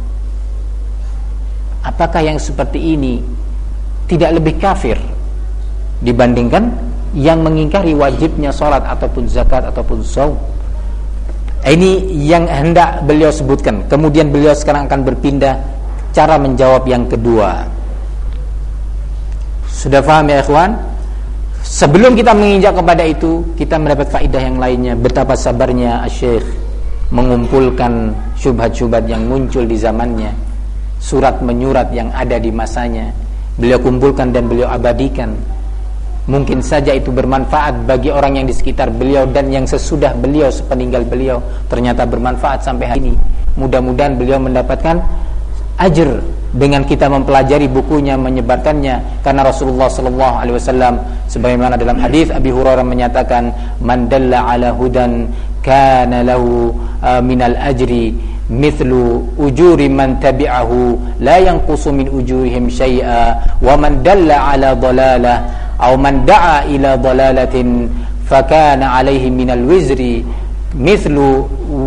apakah yang seperti ini tidak lebih kafir dibandingkan yang mengingkari wajibnya salat ataupun zakat ataupun shaum? Ini yang hendak beliau sebutkan. Kemudian beliau sekarang akan berpindah cara menjawab yang kedua. Sudah paham ya ikhwan? Sebelum kita menginjak kepada itu, kita mendapat faedah yang lainnya. Betapa sabarnya Syekh mengumpulkan syubhat-syubhat yang muncul di zamannya, surat menyurat yang ada di masanya, beliau kumpulkan dan beliau abadikan. Mungkin saja itu bermanfaat bagi orang yang di sekitar beliau dan yang sesudah beliau, sepeninggal beliau, ternyata bermanfaat sampai hari ini. Mudah-mudahan beliau mendapatkan ajr dengan kita mempelajari bukunya, menyebarkannya, karena Rasulullah sallallahu alaihi wasallam sebagaimana dalam hadis Abi Hurairah menyatakan, man dalla ala hudan kana lahu minal ajri mithlu ujuri man tabi'ahu la yanqusu min ujurihim syai'a wa man dalla ala dhalalah aw man da'a ila dhalalatin fakana alaihi minal wizri mithlu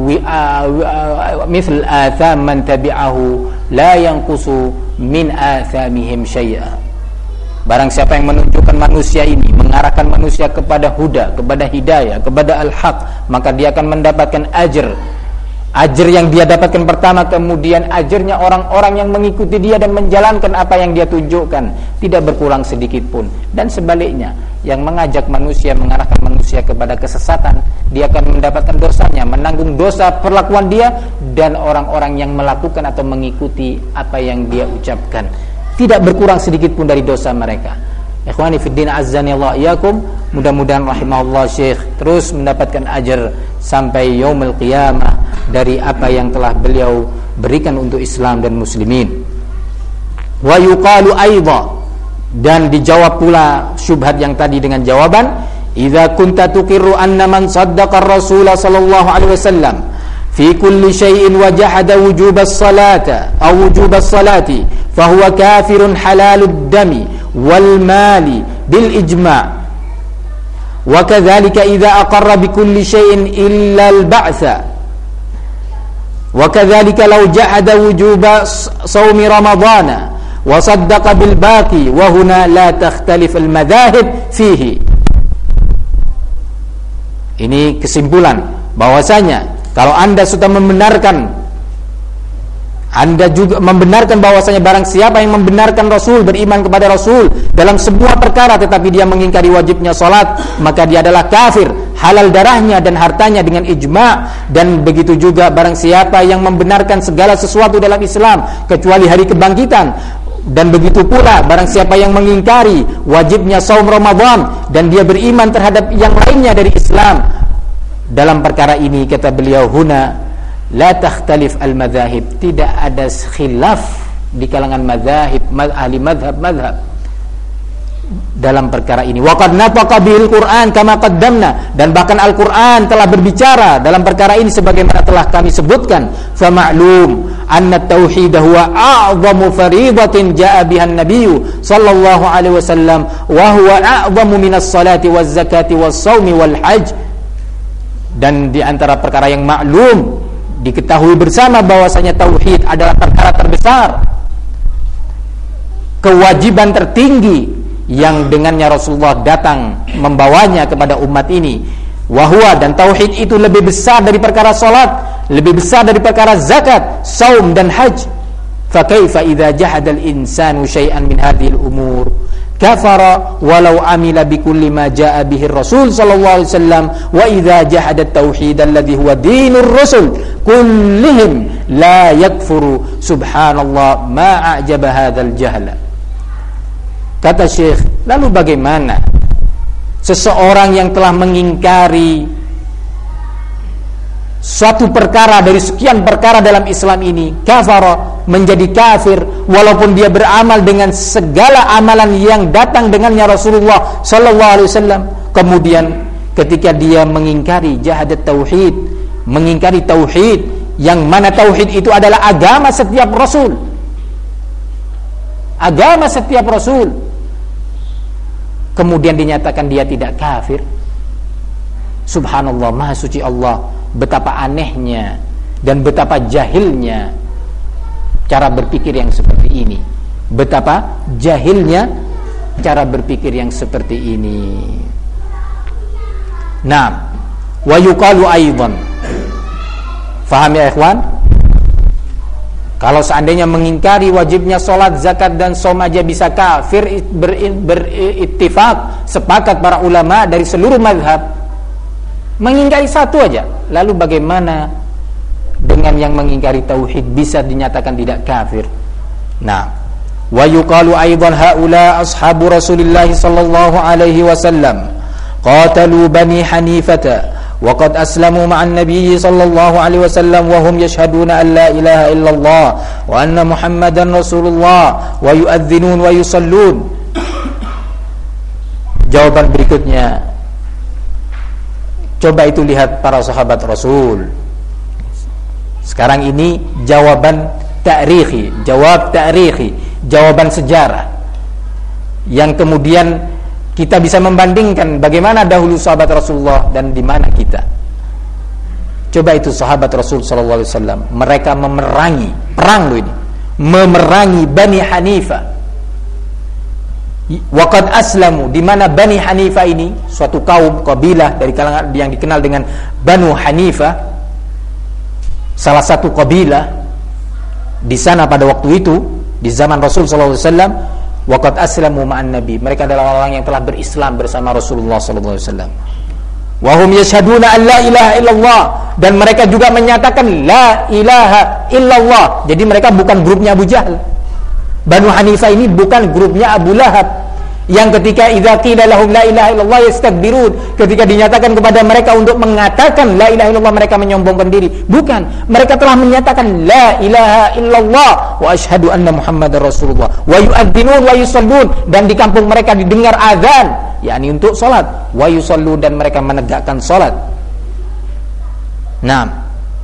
mithl atham man tabi'ahu la yanqusu min athamihim syai'a. Barang siapa yang menunjukkan manusia ini, mengarahkan manusia kepada huda, kepada hidayah, kepada al-haq, maka dia akan mendapatkan ajr. Ajr yang dia dapatkan pertama, kemudian ajrnya orang-orang yang mengikuti dia dan menjalankan apa yang dia tunjukkan, tidak berkurang sedikit pun. Dan sebaliknya, yang mengajak manusia, mengarahkan manusia kepada kesesatan, dia akan mendapatkan dosanya, menanggung dosa perlakuan dia dan orang-orang yang melakukan atau mengikuti apa yang dia ucapkan. Tidak berkurang sedikit pun dari dosa mereka. Ikhwani fiddin azzani Allah iyakum, mudah-mudahan rahimahullah Syekh terus mendapatkan ajar sampai yaumul qiyamah dari apa yang telah beliau berikan untuk Islam dan muslimin. Wa yuqalu aidha, dan dijawab pula syubhat yang tadi dengan jawaban, idza kunta tuqirru anna man saddaqa ar-rasul sallallahu alaihi wasallam fi kulli syai'in wa jahada wujub as-salata aw wujub as-salati fa huwa kafirun halalud dami wal mali bil ijma' wa kadzalika idza aqarra bi kulli syai'in illa al-ba'tha wa kadzalika law jahada wujub shaumi ramadhana wa saddaqa bil baqi wa huna la takhtalif al-madhahib fihi. Ini kesimpulan bahwasanya kalau Anda sudah membenarkan, Anda juga membenarkan bahwasanya barang siapa yang membenarkan Rasul, beriman kepada Rasul dalam sebuah perkara tetapi dia mengingkari wajibnya salat, maka dia adalah kafir, halal darahnya dan hartanya dengan ijma'. Dan begitu juga barang siapa yang membenarkan segala sesuatu dalam Islam kecuali hari kebangkitan, dan begitu pula barang siapa yang mengingkari wajibnya saum Ramadan dan dia beriman terhadap yang lainnya dari Islam, dalam perkara ini kata beliau, huna la takhtalif al-madhahib, tidak ada khilaf di kalangan madhahib, ahli madhab dalam perkara ini. Wa qad nataqa bil Qur'an kama qaddamna, dan bahkan Al-Qur'an telah berbicara dalam perkara ini sebagaimana telah kami sebutkan. Fa ma'lum anna at-tauhid huwa a'zamu fariidatin ja'a biha an-nabiy sallallahu alaihi wasallam wa huwa a'zamu minas salati waz zakati was shaumi wal hajj. Dan di antara perkara yang maklum diketahui bersama bahwasanya tauhid adalah perkara terbesar, kewajiban tertinggi yang dengannya Rasulullah datang membawanya kepada umat ini. Wahwa, dan tauhid itu lebih besar dari perkara salat, lebih besar dari perkara zakat, saum dan haji. Fa kaifa idza jahada al-insanu syai'an min hadhihi al-umur kafara walau amila bikulli ma jaa bihi Rasul sallallahu alaihi wasallam wa idza jahada at-tauhid alladhi huwa dinur rusul kullihim la yakfuru subhanallah ma a'jaba hadzal jahla. Kata Syekh, lalu bagaimana seseorang yang telah mengingkari suatu perkara dari sekian perkara dalam Islam ini, kafara, menjadi kafir, walaupun dia beramal dengan segala amalan yang datang dengannya Rasulullah sallallahu alaihi wasallam. Kemudian ketika dia mengingkari jahadat tauhid, mengingkari tauhid, yang mana tauhid itu adalah agama setiap rasul, agama setiap rasul, kemudian dinyatakan dia tidak kafir. Subhanallah, maha suci Allah. Betapa anehnya dan betapa jahilnya cara berpikir yang seperti ini. Betapa jahilnya cara berpikir yang seperti ini. Nah, wa yuqalu aidan. Faham ya ikhwan? Kalau seandainya mengingkari wajibnya salat, zakat dan shaum aja bisa kafir, berittifaq, sepakat para ulama dari seluruh mazhab. Mengingkari satu aja, lalu bagaimana dengan yang mengingkari tauhid bisa dinyatakan tidak kafir? Nah, wa yuqalu aidan haula ashabu Rasulillah sallallahu alaihi wasallam qatalu bani Hanifah wa qad aslamu ma'an nabiy sallallahu alaihi wasallam wa hum yashhaduna an la ilaha illallah wa anna Muhammadan Rasulullah wa yu'adhdhinun wa yusallun. Jawaban berikutnya, coba itu lihat para sahabat Rasul. Sekarang ini jawaban ta'rikhi, jawab ta'rikhi, jawaban sejarah, yang kemudian kita bisa membandingkan bagaimana dahulu sahabat Rasulullah dan di mana kita. Coba itu sahabat Rasul sallallahu alaihi wasallam, mereka memerangi, perang loh ini, memerangi Bani Hanifah. Waqad aslamu, di mana Bani Hanifah ini suatu kaum kabilah dari kalangan yang dikenal dengan Banu Hanifah, salah satu kabilah di sana pada waktu itu di zaman Rasul sallallahu alaihi wasallam. Waqad aslamu ma'an nabi, mereka adalah orang yang telah berislam bersama Rasulullah sallallahu alaihi wasallam. Wa hum yashhaduna an la ilaha illallah, dan mereka juga menyatakan la ilaha illallah. Jadi mereka bukan grupnya Abu Jahal. Banu Hanifah ini bukan grupnya Abu Lahab, yang ketika idza qila lahum la ilaha illallah yastakbirun, ketika dinyatakan kepada mereka untuk mengatakan la ilaha illallah mereka menyombongkan diri. Bukan, mereka telah menyatakan la ilaha illallah wa asyhadu anna Muhammadar Rasulullah wa yu'adzinun wa yusallun, dan di kampung mereka didengar azan, yakni untuk salat, wa yusallun, dan mereka menegakkan salat. Nah,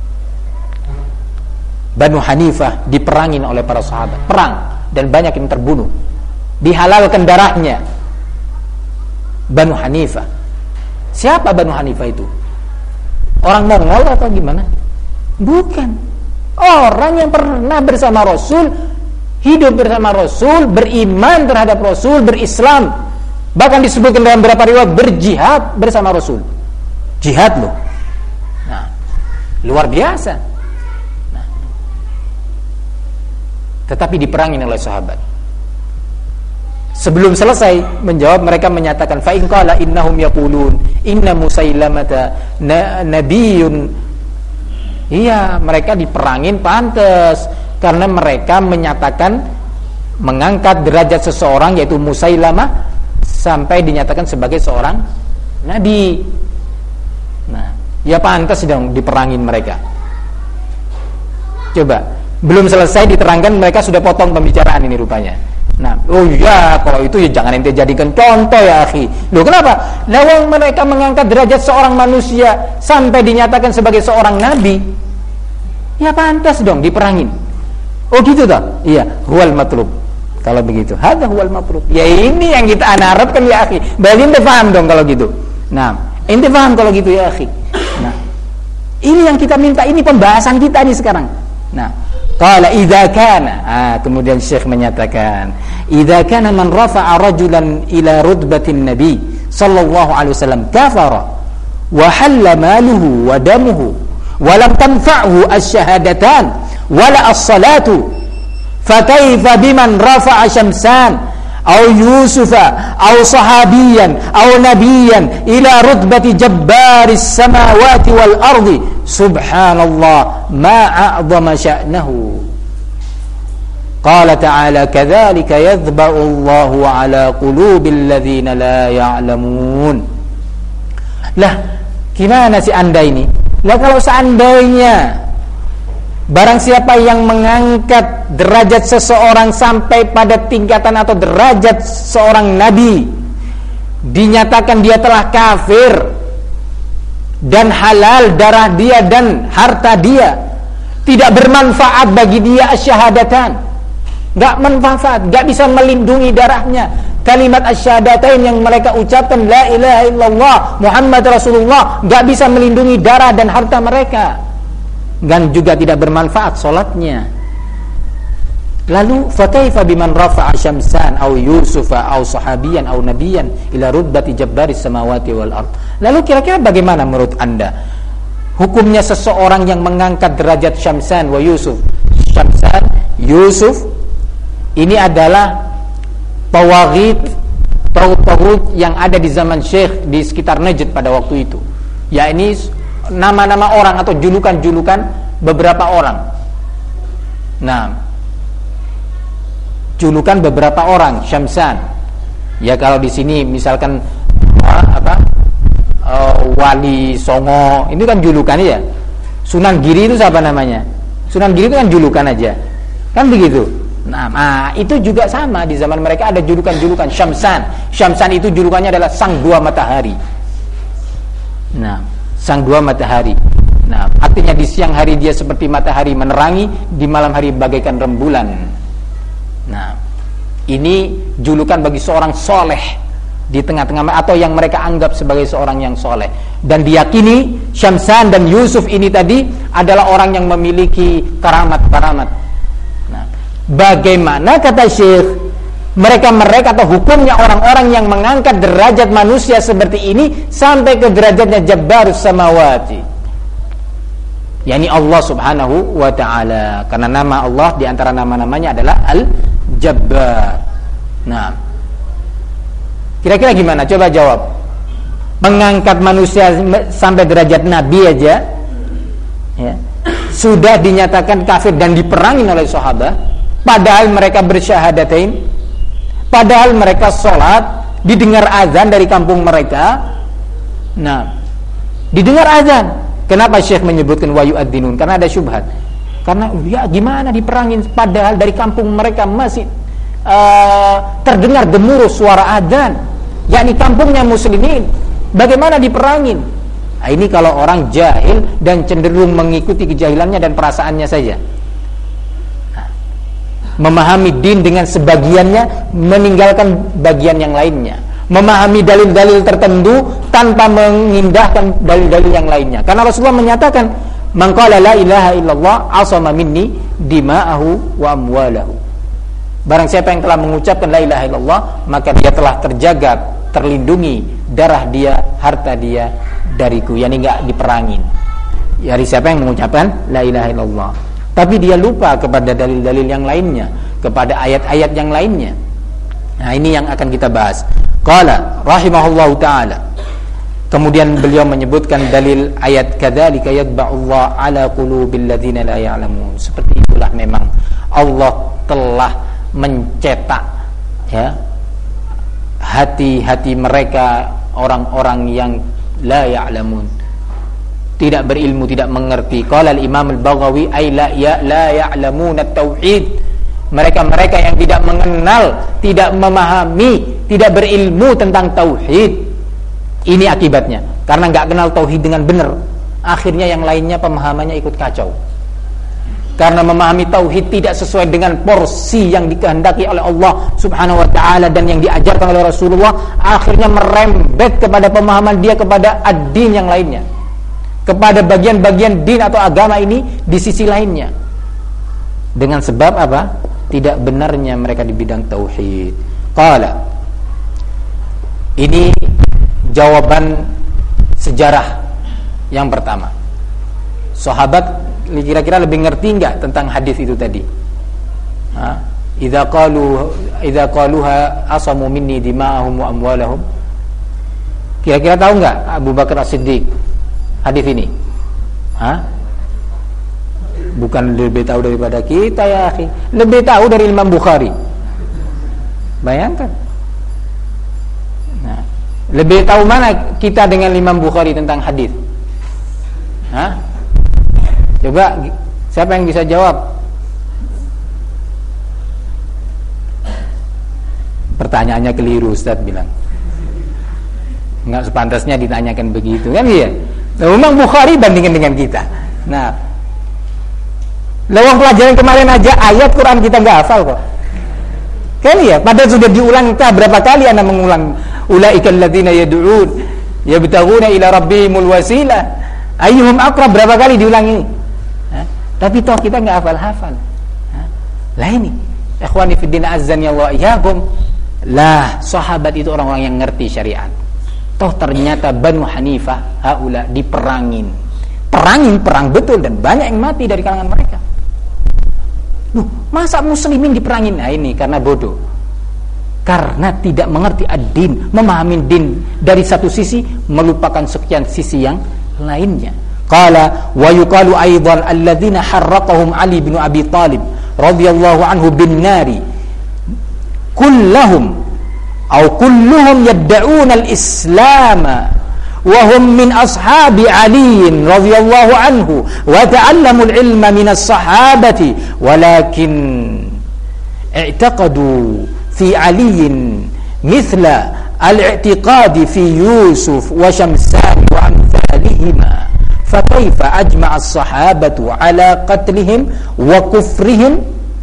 Banu Hanifah diperangin oleh para sahabat, perang, dan banyak yang terbunuh, dihalalkan darahnya. Banu Hanifah, siapa Banu Hanifah itu? Orang Mongol atau gimana? Bukan, orang yang pernah bersama Rasul, hidup bersama Rasul, beriman terhadap Rasul, berislam, bahkan disebutkan dalam beberapa riwayat berjihad bersama Rasul. Jihad loh. Nah, luar biasa. Tetapi diperangin oleh sahabat. Sebelum selesai menjawab, mereka menyatakan fa in qala innahum yaqulun inna Musailamata nabiyyun. Iya, mereka diperangin pantas karena mereka menyatakan mengangkat derajat seseorang, yaitu Musailamah, sampai dinyatakan sebagai seorang nabi. Nah, ya pantas dong diperangin mereka. Coba, belum selesai diterangkan mereka sudah potong pembicaraan ini rupanya. Nah, oh ya, kalau itu ya jangan ente jadikan contoh ya akhi. Loh kenapa? Lawang mereka mengangkat derajat seorang manusia sampai dinyatakan sebagai seorang nabi, ya pantas dong diperangin. Oh gitu toh? Iya, huwal matlub. Kalau begitu, hadza huwal matlub. Ya ini yang kita harapkan ya akhi. Berarti ente paham dong kalau gitu. Nah, ente paham kalau gitu ya akhi. Nah, ini yang kita minta, ini pembahasan kita nih sekarang. Nah, qala idza kana, kemudian Syekh menyatakan, idza kana man rafa'a rajulan ila rutbatin nabi sallallahu alaihi wasallam kafara wa halla maluhu wa damuhu wa lam tanfa'hu asy-syahadatan wala as-salatu fa kaifa biman rafa'a syamsan aw yusufa aw sahabiyan aw nabiyan ila rutbati jabbaris samawati wal ardi subhanallah ma a'zama sya'nahu. Qala ta'ala kadzalika yadhba'u Allahu 'ala qulubil ladzina la ya'lamun. Lah, gimana sih Anda ini? Lah kalau seandainya barang siapa yang mengangkat derajat seseorang sampai pada tingkatan atau derajat seorang nabi, dinyatakan dia telah kafir dan halal darah dia dan harta dia, tidak bermanfaat bagi dia asyhadatan, enggak manfaat, enggak bisa melindungi darahnya. Kalimat asyhadatain yang mereka ucapkan la ilaha illallah Muhammad Rasulullah enggak bisa melindungi darah dan harta mereka, dan juga tidak bermanfaat salatnya. Lalu fakaifa biman rafa'a syamsan aw yusufa aw sahabiyan aw nabiyan ila rutbati jabbaris samawati wal ard. Lalu kira-kira bagaimana menurut Anda hukumnya seseorang yang mengangkat derajat Syamsan wa Yusuf? Syamsan, Yusuf ini adalah tawaghit yang ada di zaman Syekh di sekitar Najd pada waktu itu. Ya, ini nama-nama orang atau julukan-julukan beberapa orang. Nah, julukan beberapa orang Syamsan. Ya, kalau di sini misalkan Wali Songo, ini kan julukannya ya. Sunan Giri itu siapa namanya? Sunan Giri itu kan julukan aja. Kan begitu. Nah, itu juga sama di zaman mereka ada julukan-julukan Syamsan. Syamsan itu julukannya adalah sang dua matahari. Nah, sang dua matahari. Nah, artinya di siang hari dia seperti matahari menerangi, di malam hari bagaikan rembulan. Nah, ini julukan bagi seorang soleh di tengah-tengah atau yang mereka anggap sebagai seorang yang soleh. Dan diyakini Syamsan dan Yusuf ini tadi adalah orang yang memiliki karamat-karamat. Nah, bagaimana kata Syekh mereka atau hukumnya orang-orang yang mengangkat derajat manusia seperti ini sampai ke derajatnya Jabbarus Samawati, yakni Allah Subhanahu wa ta'ala, karena nama Allah di antara nama-namanya adalah Al-Jabbar. Nah, kira-kira gimana? Coba jawab. Mengangkat manusia sampai derajat Nabi aja ya, sudah dinyatakan kafir dan diperangin oleh sahabat, padahal mereka bersyahadatain, padahal mereka sholat, didengar azan dari kampung mereka. Nah, didengar azan. Kenapa Syekh menyebutkan wa yu'adzzinun? Karena ada syubhat. Karena ya gimana diperangin padahal dari kampung mereka masih terdengar gemuruh suara azan, yakni kampungnya muslimin. Bagaimana diperangin? Nah, ini kalau orang jahil dan cenderung mengikuti kejahilannya dan perasaannya saja. Memahami din dengan sebagiannya, meninggalkan bagian yang lainnya. Memahami dalil-dalil tertentu tanpa mengindahkan dalil-dalil yang lainnya. Karena Rasulullah menyatakan, "Man qala la ilaha illallah asama minni dima'ahu wa amwalahu." Barang siapa yang telah mengucapkan la ilaha illallah, maka dia telah terjaga, terlindungi darah dia, harta dia dariku, yakni enggak diperangin. Dari siapa yang mengucapkan la ilaha illallah. Tapi dia lupa kepada dalil-dalil yang lainnya, kepada ayat-ayat yang lainnya. Nah, ini yang akan kita bahas. Qala rahimahullahu ta'ala. Kemudian beliau menyebutkan dalil ayat kadzalika yatba'ullah ala qulubil ladzina la ya'lamun. Seperti itulah memang Allah telah mencetak ya hati-hati mereka, orang-orang yang la ya'lamun, tidak berilmu, tidak mengerti. Qala al-Imam al-Baghawi ay la ya'lamun at-tauhid. Mereka-mereka yang tidak mengenal, tidak memahami, tidak berilmu tentang tauhid. Ini akibatnya. Karena enggak kenal tauhid dengan benar, akhirnya yang lainnya pemahamannya ikut kacau. Karena memahami tauhid tidak sesuai dengan porsi yang dikehendaki oleh Allah Subhanahu wa ta'ala dan yang diajarkan oleh Rasulullah, akhirnya merembet kepada pemahaman dia kepada ad-din yang lainnya, kepada bagian-bagian din atau agama ini di sisi lainnya. Dengan sebab apa? Tidak benarnya mereka di bidang tauhid. Qala, ini jawaban sejarah yang pertama. Sahabat kira-kira lebih ngerti enggak tentang hadis itu tadi? Idza qalu idza qaluha asamu minni dima'ahum wa amwalahum. Kira-kira tahu enggak Abu Bakar As-Siddiq hadis ini? Bukan lebih tahu daripada kita ya akhi, lebih tahu dari Imam Bukhari. Bayangkan. Nah, lebih tahu mana kita dengan Imam Bukhari tentang hadis? Coba siapa yang bisa jawab? Pertanyaannya keliru, Ustaz bilang. Enggak sepantasnya ditanyakan begitu, kan iya? Imam Bukhari bandingkan dengan kita. Nah, lewat pelajaran kemarin aja ayat Quran kita enggak hafal kok. Kan iya, padahal sudah diulang kita berapa kali Anda mengulang ulaikal ladzina yad'un yabtaghuna ila rabbihimul wasilah ayyuhum aqrab, berapa kali diulang ini. Tapi toh kita enggak hafal-hafal. Lah ini, ikhwani fiddin azzani Allah iyyakum. Lah, sahabat itu orang-orang yang ngerti syariat. Toh ternyata Banu Hanifah haula diperangin. Perang betul dan banyak yang mati dari kalangan mereka. Masa muslimin diperangin? Nah ini karena bodoh. Karena tidak mengerti ad-din, memahami din dari satu sisi, melupakan sekian sisi yang lainnya. Qala wa yuqalu aidan alladzina harraqahum Ali bin Abi Thalib radhiyallahu anhu bin nari kulluhum yadda'una al-islam wa hum min ashabi Ali radhiyallahu anhu wa ta'allamu al-ilma min as-sahabati walakin i'taqadu fi Ali mithla al-i'tiqadi fi Yusuf wa Shamsan wa amthalihima فكيف أجمع الصحابة على قتلهم وكفرهم.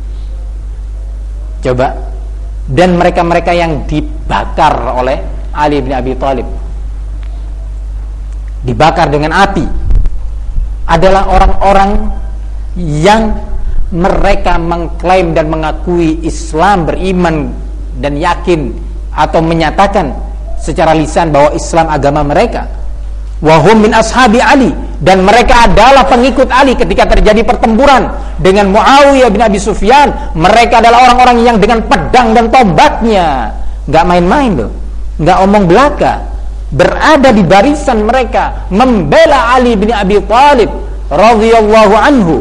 Coba, dan mereka-mereka yang dibakar oleh Ali bin Abi Thalib, dibakar dengan api, adalah orang-orang yang mereka mengklaim dan mengakui Islam, beriman dan yakin atau menyatakan secara lisan bahwa Islam agama mereka. Wahum min ashabi Ali, dan mereka adalah pengikut Ali ketika terjadi pertempuran dengan Muawiyah bin Abi Sufyan. Mereka adalah orang-orang yang dengan pedang dan tombaknya, nggak main-main loh, nggak omong belaka, berada di barisan mereka membela Ali bin Abi Thalib radhiyallahu anhu.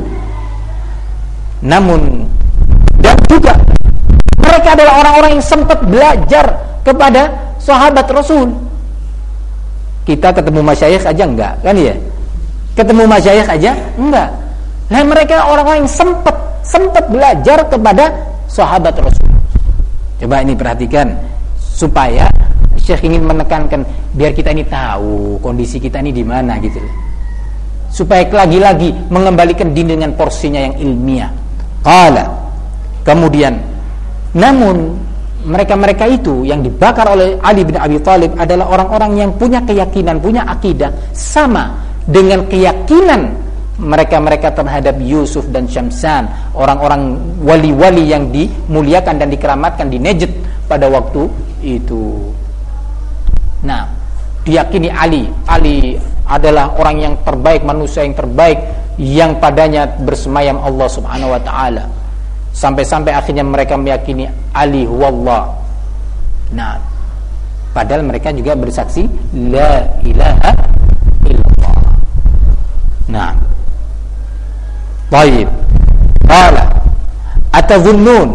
Namun dan juga mereka adalah orang-orang yang sempat belajar kepada sahabat Rasul. Kita ketemu masyayikh aja enggak, kan ya? Ketemu masyayikh aja enggak. Nah, mereka orang-orang yang sempat belajar kepada sahabat Rasul. Coba ini perhatikan, supaya Syekh ingin menekankan biar kita ini tahu kondisi kita ini di mana gitu. Supaya lagi-lagi mengembalikan din dengan porsinya yang ilmiah. Qala, kemudian namun mereka-mereka itu yang dibakar oleh Ali bin Abi Thalib adalah orang-orang yang punya keyakinan, punya akidah sama dengan keyakinan mereka-mereka terhadap Yusuf dan Syamsan, orang-orang wali-wali yang dimuliakan dan dikeramatkan di Najd pada waktu itu. Nah, diyakini Ali adalah orang yang terbaik, manusia yang terbaik yang padanya bersemayam Allah Subhanahu wa taala. Sampai-sampai akhirnya mereka meyakini Ali huwallah. Nah, padahal mereka juga bersaksi la ilaha illallah. Nah, baik. Qala atadhunnun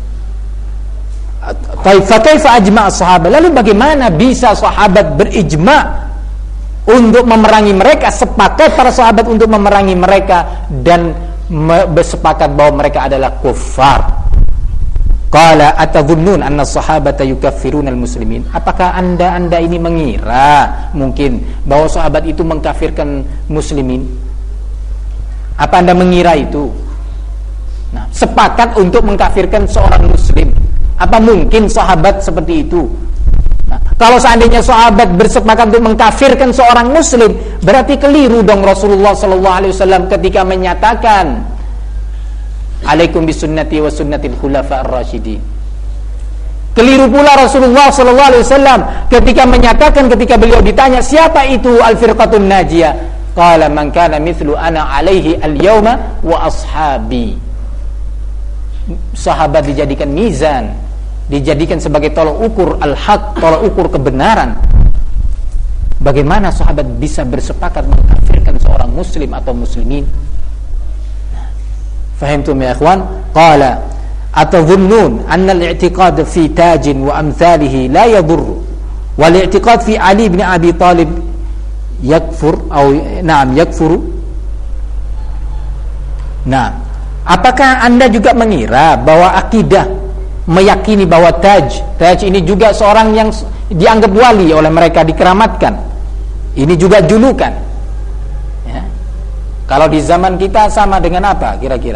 fa kaifa ajma' as-sahabah? Lalu bagaimana bisa sahabat berijma' untuk memerangi mereka, sepakat para sahabat untuk memerangi mereka dan bersepakat bahwa mereka adalah kuffar. Qala atadhunnun anna as-sahabata yukaffiruna al-muslimin? Apakah anda ini mengira mungkin bahwa sahabat itu mengkafirkan muslimin? Apa anda mengira itu? Nah, sepakat untuk mengkafirkan seorang muslim. Apa mungkin sahabat seperti itu? Nah, kalau seandainya sahabat bersepakat untuk mengkafirkan seorang muslim, berarti keliru dong Rasulullah sallallahu alaihi wasallam ketika menyatakan alaikum bisunnati wa sunnatil khulafa ar-rasyidin. Keliru pula Rasulullah sallallahu alaihi wasallam ketika menyatakan, ketika beliau ditanya siapa itu al-firqatun najiyah, qala man kana mithlu ana alaihi al-yawma wa ashabi. Sahabat dijadikan mizan, dijadikan sebagai tolak ukur al-haq, tolak ukur kebenaran, bagaimana sahabat bisa bersepakat mengkafirkan seorang muslim atau muslimin? Fahimtum ya ikhwan? Qala atadhunnun anna al-i'tiqad fi tajin wa amthalihi la yadurru wal i'tiqad fi Ali bin Abi Talib yakfur atau yakfuru. Nah, apakah Anda juga mengira bahwa akidah meyakini bahwa taj ini juga seorang yang dianggap wali oleh mereka, dikeramatkan, ini juga julukan ya. Kalau di zaman kita sama dengan apa kira-kira?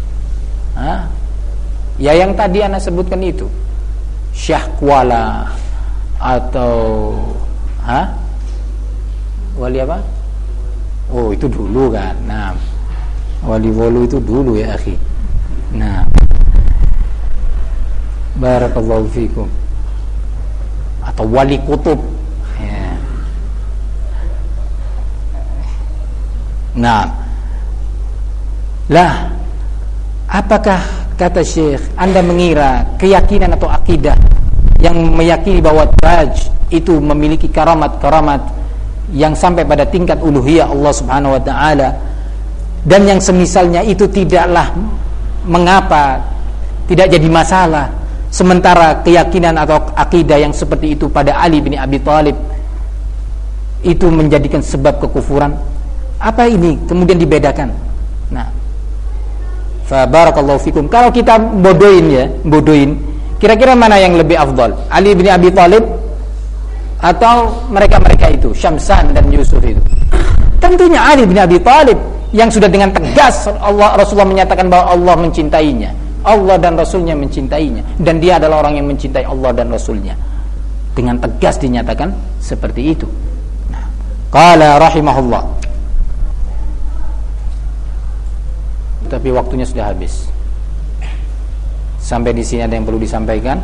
Ya yang tadi Anda sebutkan itu, Syah Kuala atau wali apa? Oh, itu dulu kan. Nah, wali wolu itu dulu ya akhi. Nah, barakallahu fikum. Atau wali kutub ya. Nah, lah, apakah kata Syekh Anda mengira keyakinan atau akidah yang meyakini bahwa taj itu memiliki karamat-karamat yang sampai pada tingkat uluhiyah Allah Subhanahu wa taala, dan yang semisalnya itu tidaklah mengapa, tidak jadi masalah, sementara keyakinan atau akidah yang seperti itu pada Ali bin Abi Thalib itu menjadikan sebab kekufuran? Apa ini kemudian dibedakan? Nah, fa barakallahu fikum. Kalau kita bodohin, kira-kira mana yang lebih afdal? Ali bin Abi Thalib atau mereka-mereka itu, Syamsan dan Yusuf itu? Tentunya Ali bin Abi Thalib, yang sudah dengan tegas Rasulullah menyatakan bahwa Allah mencintainya, Allah dan Rasulnya mencintainya, dan dia adalah orang yang mencintai Allah dan Rasulnya. Dengan tegas dinyatakan seperti itu. Nah, qala rahimahullah. Tapi waktunya sudah habis. Sampai di sini ada yang perlu disampaikan?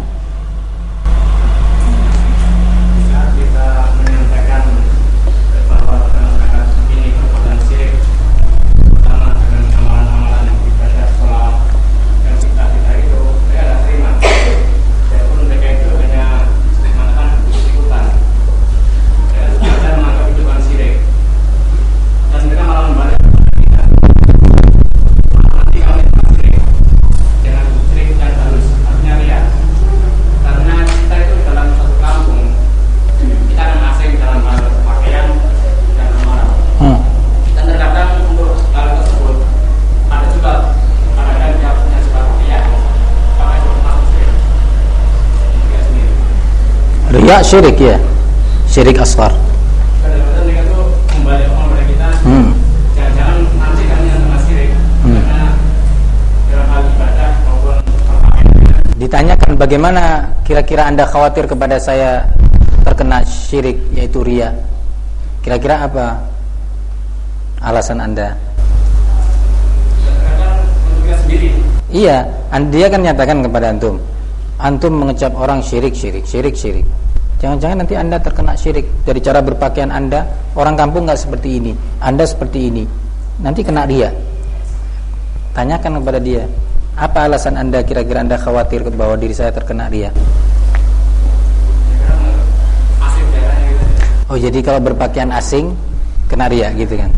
Ya, syirik ya, syirik asghar. Kadang-kadang mereka tuh membalik kepada kita, jangan-jangan nanti kami yang kena syirik, karena dalam hal ibadah maupun perpakaian. Ditanyakan bagaimana kira-kira Anda khawatir kepada saya terkena syirik, yaitu riya. Kira-kira apa alasan Anda? Kadang-kadang untuk kita sendiri. Iya, dia kan nyatakan kepada antum mengecap orang syirik. Jangan-jangan nanti Anda terkena syirik. Dari cara berpakaian Anda, orang kampung gak seperti ini, Anda seperti ini, nanti kena riya. Tanyakan kepada dia, apa alasan Anda kira-kira Anda khawatir bahwa diri saya terkena riya? Oh, jadi kalau berpakaian asing kena riya gitu kan?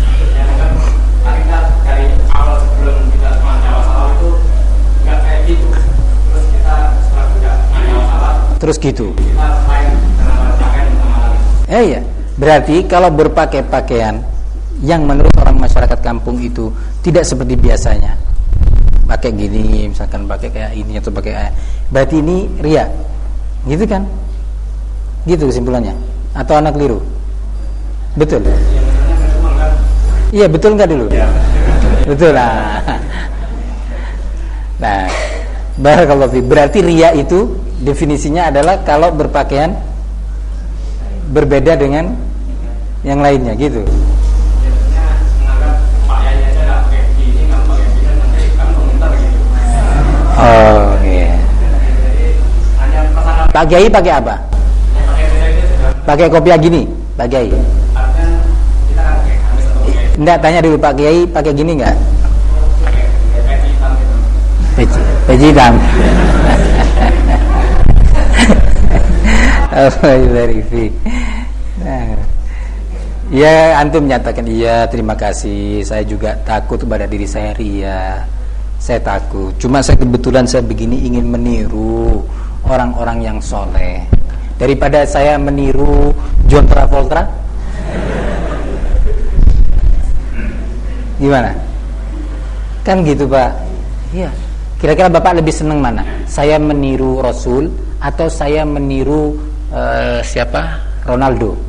Dari awal sebelum kita menjawab salah itu nggak kayak gitu. Terus kita setelah tidak menjawab salah, terus gitu. Kita lain dengan berpakaian sama lagi. Iya, berarti kalau berpakai pakaian yang menurut orang masyarakat kampung itu tidak seperti biasanya, pakai gini, misalkan pakai kayak ini atau pakai kayak, berarti ini riya, gitu kan? Gitu kesimpulannya? Atau anak keliru? Betul? Iya, betul nggak dulu? Ya. Betul lah. Nah, barakallahu fi. Berarti riya itu definisinya adalah kalau berpakaian berbeda dengan yang lainnya, gitu. Oh, iya. Pak Kiai pakai apa? Pakai kopiah gini, Pak Kiai. Enggak, tanya dulu Pak Kiai pakai gini enggak? Peci hitam. Nah, ya antum menyatakan iya terima kasih. Saya juga takut pada diri saya ria. Saya takut. Cuma saya kebetulan saya begini ingin meniru orang-orang yang soleh. Daripada saya meniru John Travolta. Gimana? Kan gitu Pak. Iya. Kira-kira Bapak lebih senang mana? Saya meniru Rasul atau saya meniru siapa? Ronaldo.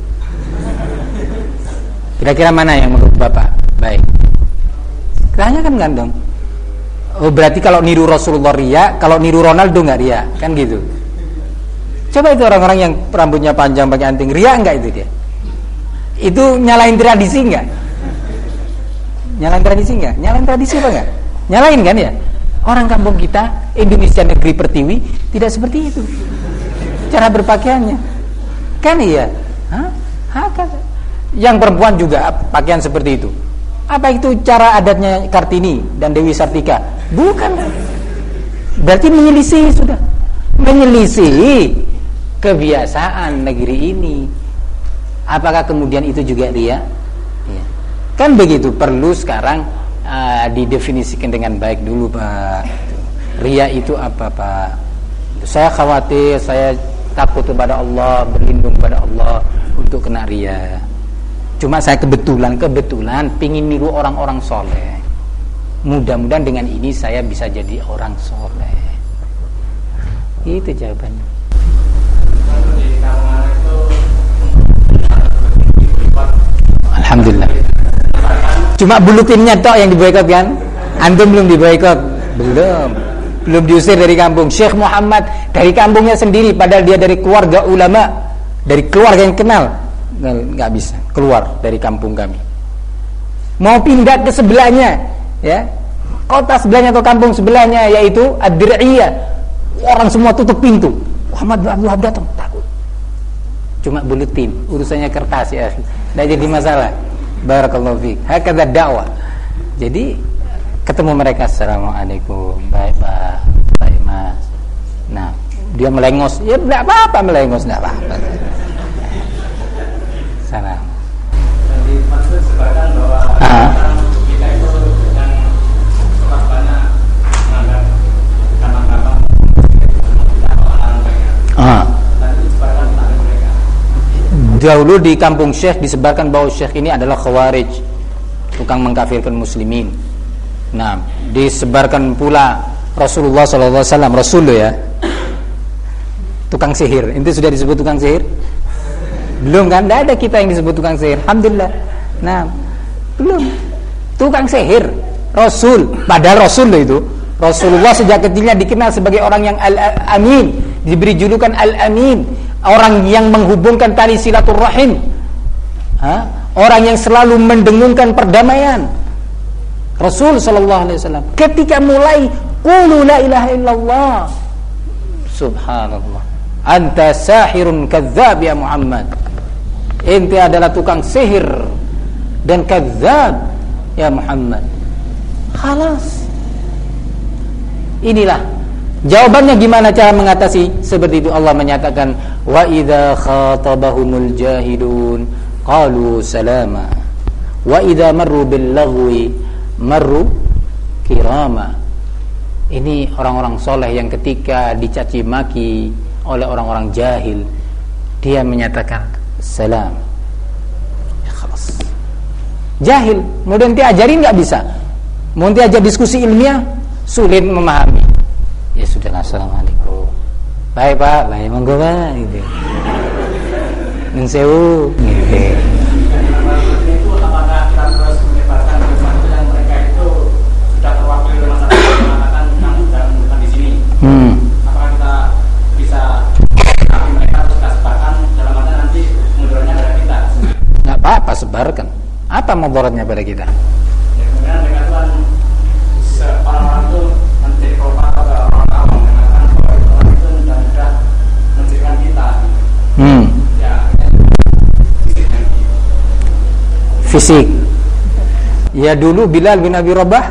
Kira-kira mana yang menurut Bapak baik? Tanya kan ganteng. Oh berarti kalau niru Rasulullah ria, kalau niru Ronaldo nggak ria, kan gitu. Coba itu orang-orang yang rambutnya panjang pakai anting, ria nggak itu dia? Itu nyalain tradisi nggak? Nyalain tradisi nggak? Nyalain tradisi apa nggak? Nyalain kan ya? Orang kampung kita, Indonesia negeri pertiwi, tidak seperti itu cara berpakaiannya. Kan iya? Yang perempuan juga pakaian seperti itu. Apa itu cara adatnya Kartini dan Dewi Sartika? Bukan. Berarti menyelisih sudah. Menyelisih kebiasaan negeri ini. Apakah kemudian itu juga ria? Ya. Kan begitu, perlu sekarang didefinisikan dengan baik dulu Pak. Ria itu apa Pak? Saya khawatir, saya takut kepada Allah, berlindung kepada Allah untuk kena ria. Cuma saya kebetulan pingin niru orang-orang soleh. Mudah-mudahan dengan ini saya bisa jadi orang soleh. Itu jawabannya. Alhamdulillah. Cuma bulutinnya tok yang diboikot kan? Antum belum diboikot? Belum diusir dari kampung. Syekh Muhammad dari kampungnya sendiri, padahal dia dari keluarga ulama, dari keluarga yang kenal, nggak bisa keluar dari kampung kami. Mau pindah ke sebelahnya, ya, kota sebelahnya atau kampung sebelahnya, yaitu Ad-Dir'iyah. Orang semua tutup pintu. Muhammad bin Abdul Wahab datang, takut. Cuma buletin, urusannya kertas ya, nggak jadi masalah. Barakallahu fiik. Hakadha dakwah. Jadi ketemu mereka, assalamualaikum, baik Pak, baik Mas. Nah, dia melengos, ya enggak apa-apa melengos, enggak apa-apa. Salam. Jadi maksud sebarkan bahwa kita itu yang suka banyak menganggap kata-kata kita orang banyak. Nanti sebarkan tentang mereka. Dahulu di kampung Syekh disebarkan bahwa Syekh ini adalah khawarij, tukang mengkafirkan muslimin. Nah, disebarkan pula Rasulullah SAW, Rasul ya, tukang sihir. Itu sudah disebut tukang sihir? Belum kan? Tidak ada kita yang disebut tukang sihir. Alhamdulillah. Nah, belum. Tukang sihir Rasul, padahal Rasul itu Rasulullah sejak kecilnya dikenal sebagai orang yang Al-Amin, diberi julukan Al-Amin, orang yang menghubungkan tali silaturahim, orang yang selalu mendengungkan perdamaian. Rasul sallallahu alaihi wasallam ketika mulai qulu la ilaha illallah, subhanallah, anta sahirun kadzdzab ya Muhammad, ente adalah tukang sihir dan kadzdzab ya Muhammad. Khalas. Inilah jawabannya. Gimana cara mengatasi seperti itu? Allah menyatakan wa idza khatabahumul jahilun qalu salama wa idza marru bil lagwi marru kirama. Ini orang-orang soleh yang ketika dicaci maki oleh orang-orang jahil, dia menyatakan salam. Ya khalas. Jahil, kemudian dia ajarin nggak bisa. Mau dia ajar diskusi ilmiah, sulit memahami. Ya sudahlah, assalamualaikum. Baik Pak, baik monggo Pak, gitu. Nun sewu, gitu. Apakah kita bisa tapi mereka terus sebarkan dalam arti nanti mudaratnya pada kita? Nggak apa-apa, sebarkan. Apa mudaratnya pada kita? Ya, kemudian mereka itu kan orang-orang itu menjadi provokator ke orang awam, mengatakan bahwa orang itu sudah menjadikan kita. Ya, fisiknya. Fisik. Ya dulu Bilal bin Abi Rabah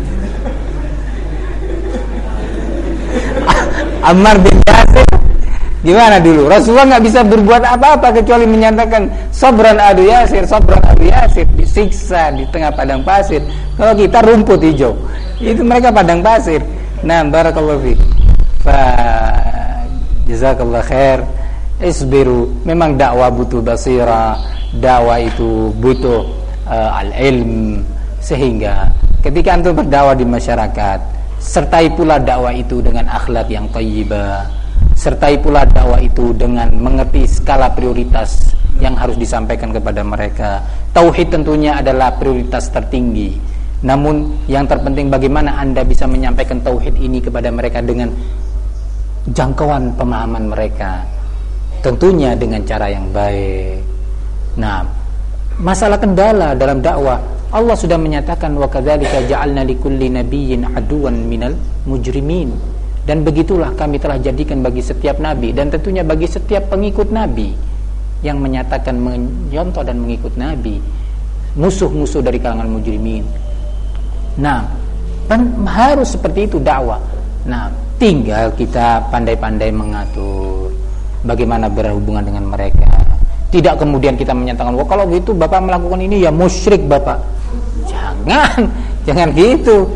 Ammar bin Yasir Gimana dulu? Rasulullah nggak bisa berbuat apa-apa kecuali menyatakan sabran Abu Yasir, disiksa di tengah padang pasir. Kalau kita rumput hijau, itu mereka padang pasir. Nah, barakallahu fiik. Fa jazakallahu khair. Isbiru. Memang dakwah butuh basira, dakwah itu butuh al-ilm, sehingga ketika antum berdakwah di masyarakat, sertai pula dakwah itu dengan akhlak yang thayyibah. Sertai pula dakwah itu dengan mengerti skala prioritas yang harus disampaikan kepada mereka. Tauhid tentunya adalah prioritas tertinggi. Namun yang terpenting bagaimana Anda bisa menyampaikan tauhid ini kepada mereka dengan jangkauan pemahaman mereka. Tentunya dengan cara yang baik. Nah, masalah kendala dalam dakwah, Allah sudah menyatakan wa kadzalika ja'alna likulli nabiyyin aduwan minal mujrimin. Dan begitulah kami telah jadikan bagi setiap nabi, dan tentunya bagi setiap pengikut nabi yang menyatakan menyontoh dan mengikut nabi, musuh-musuh dari kalangan mujrimin. Nah, harus seperti itu dakwah. Nah, tinggal kita pandai-pandai mengatur bagaimana berhubungan dengan mereka. Tidak kemudian kita menyatakan, wah kalau gitu Bapak melakukan ini ya musyrik Bapak. Jangan gitu.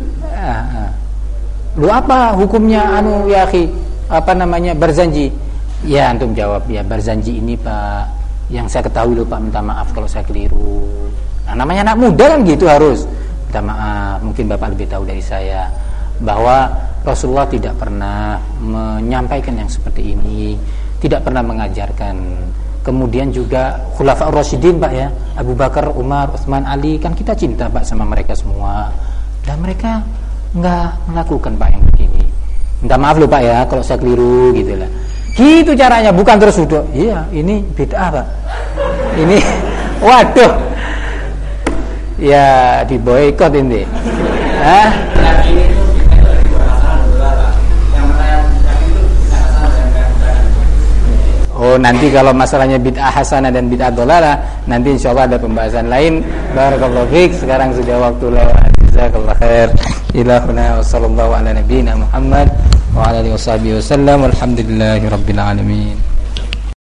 Lu apa hukumnya ya akhi, berzanji? Ya antum jawab, ya berzanji ini Pak, yang saya ketahui loh Pak, minta maaf kalau saya keliru. Nah, namanya anak muda kan gitu, harus minta maaf. Mungkin Bapak lebih tahu dari saya bahwa Rasulullah tidak pernah menyampaikan yang seperti ini, tidak pernah mengajarkan. Kemudian juga Khulafaur Rasyidin Pak ya, Abu Bakar, Umar, Utsman, Ali, kan kita cinta Pak sama mereka semua, dan mereka nggak melakukan Pak yang begini. Minta maaf loh Pak ya kalau saya keliru gitu lah. Gitu caranya, bukan terus udah. Iya, ini bid'ah Pak. Ini waduh. Ya diboikot ini. Hah? Oh, nanti kalau masalahnya bid'ah hasanah dan bid'ah dhalalah, nanti insyaallah ada pembahasan lain. Barakallahu fiik. Sekarang sudah waktu lewat. Jazakallahu khair. Ilahuna wa sallallahu ala nabiyyina Muhammad wa ala alihi wasallam. Walhamdulillahirabbil alamin.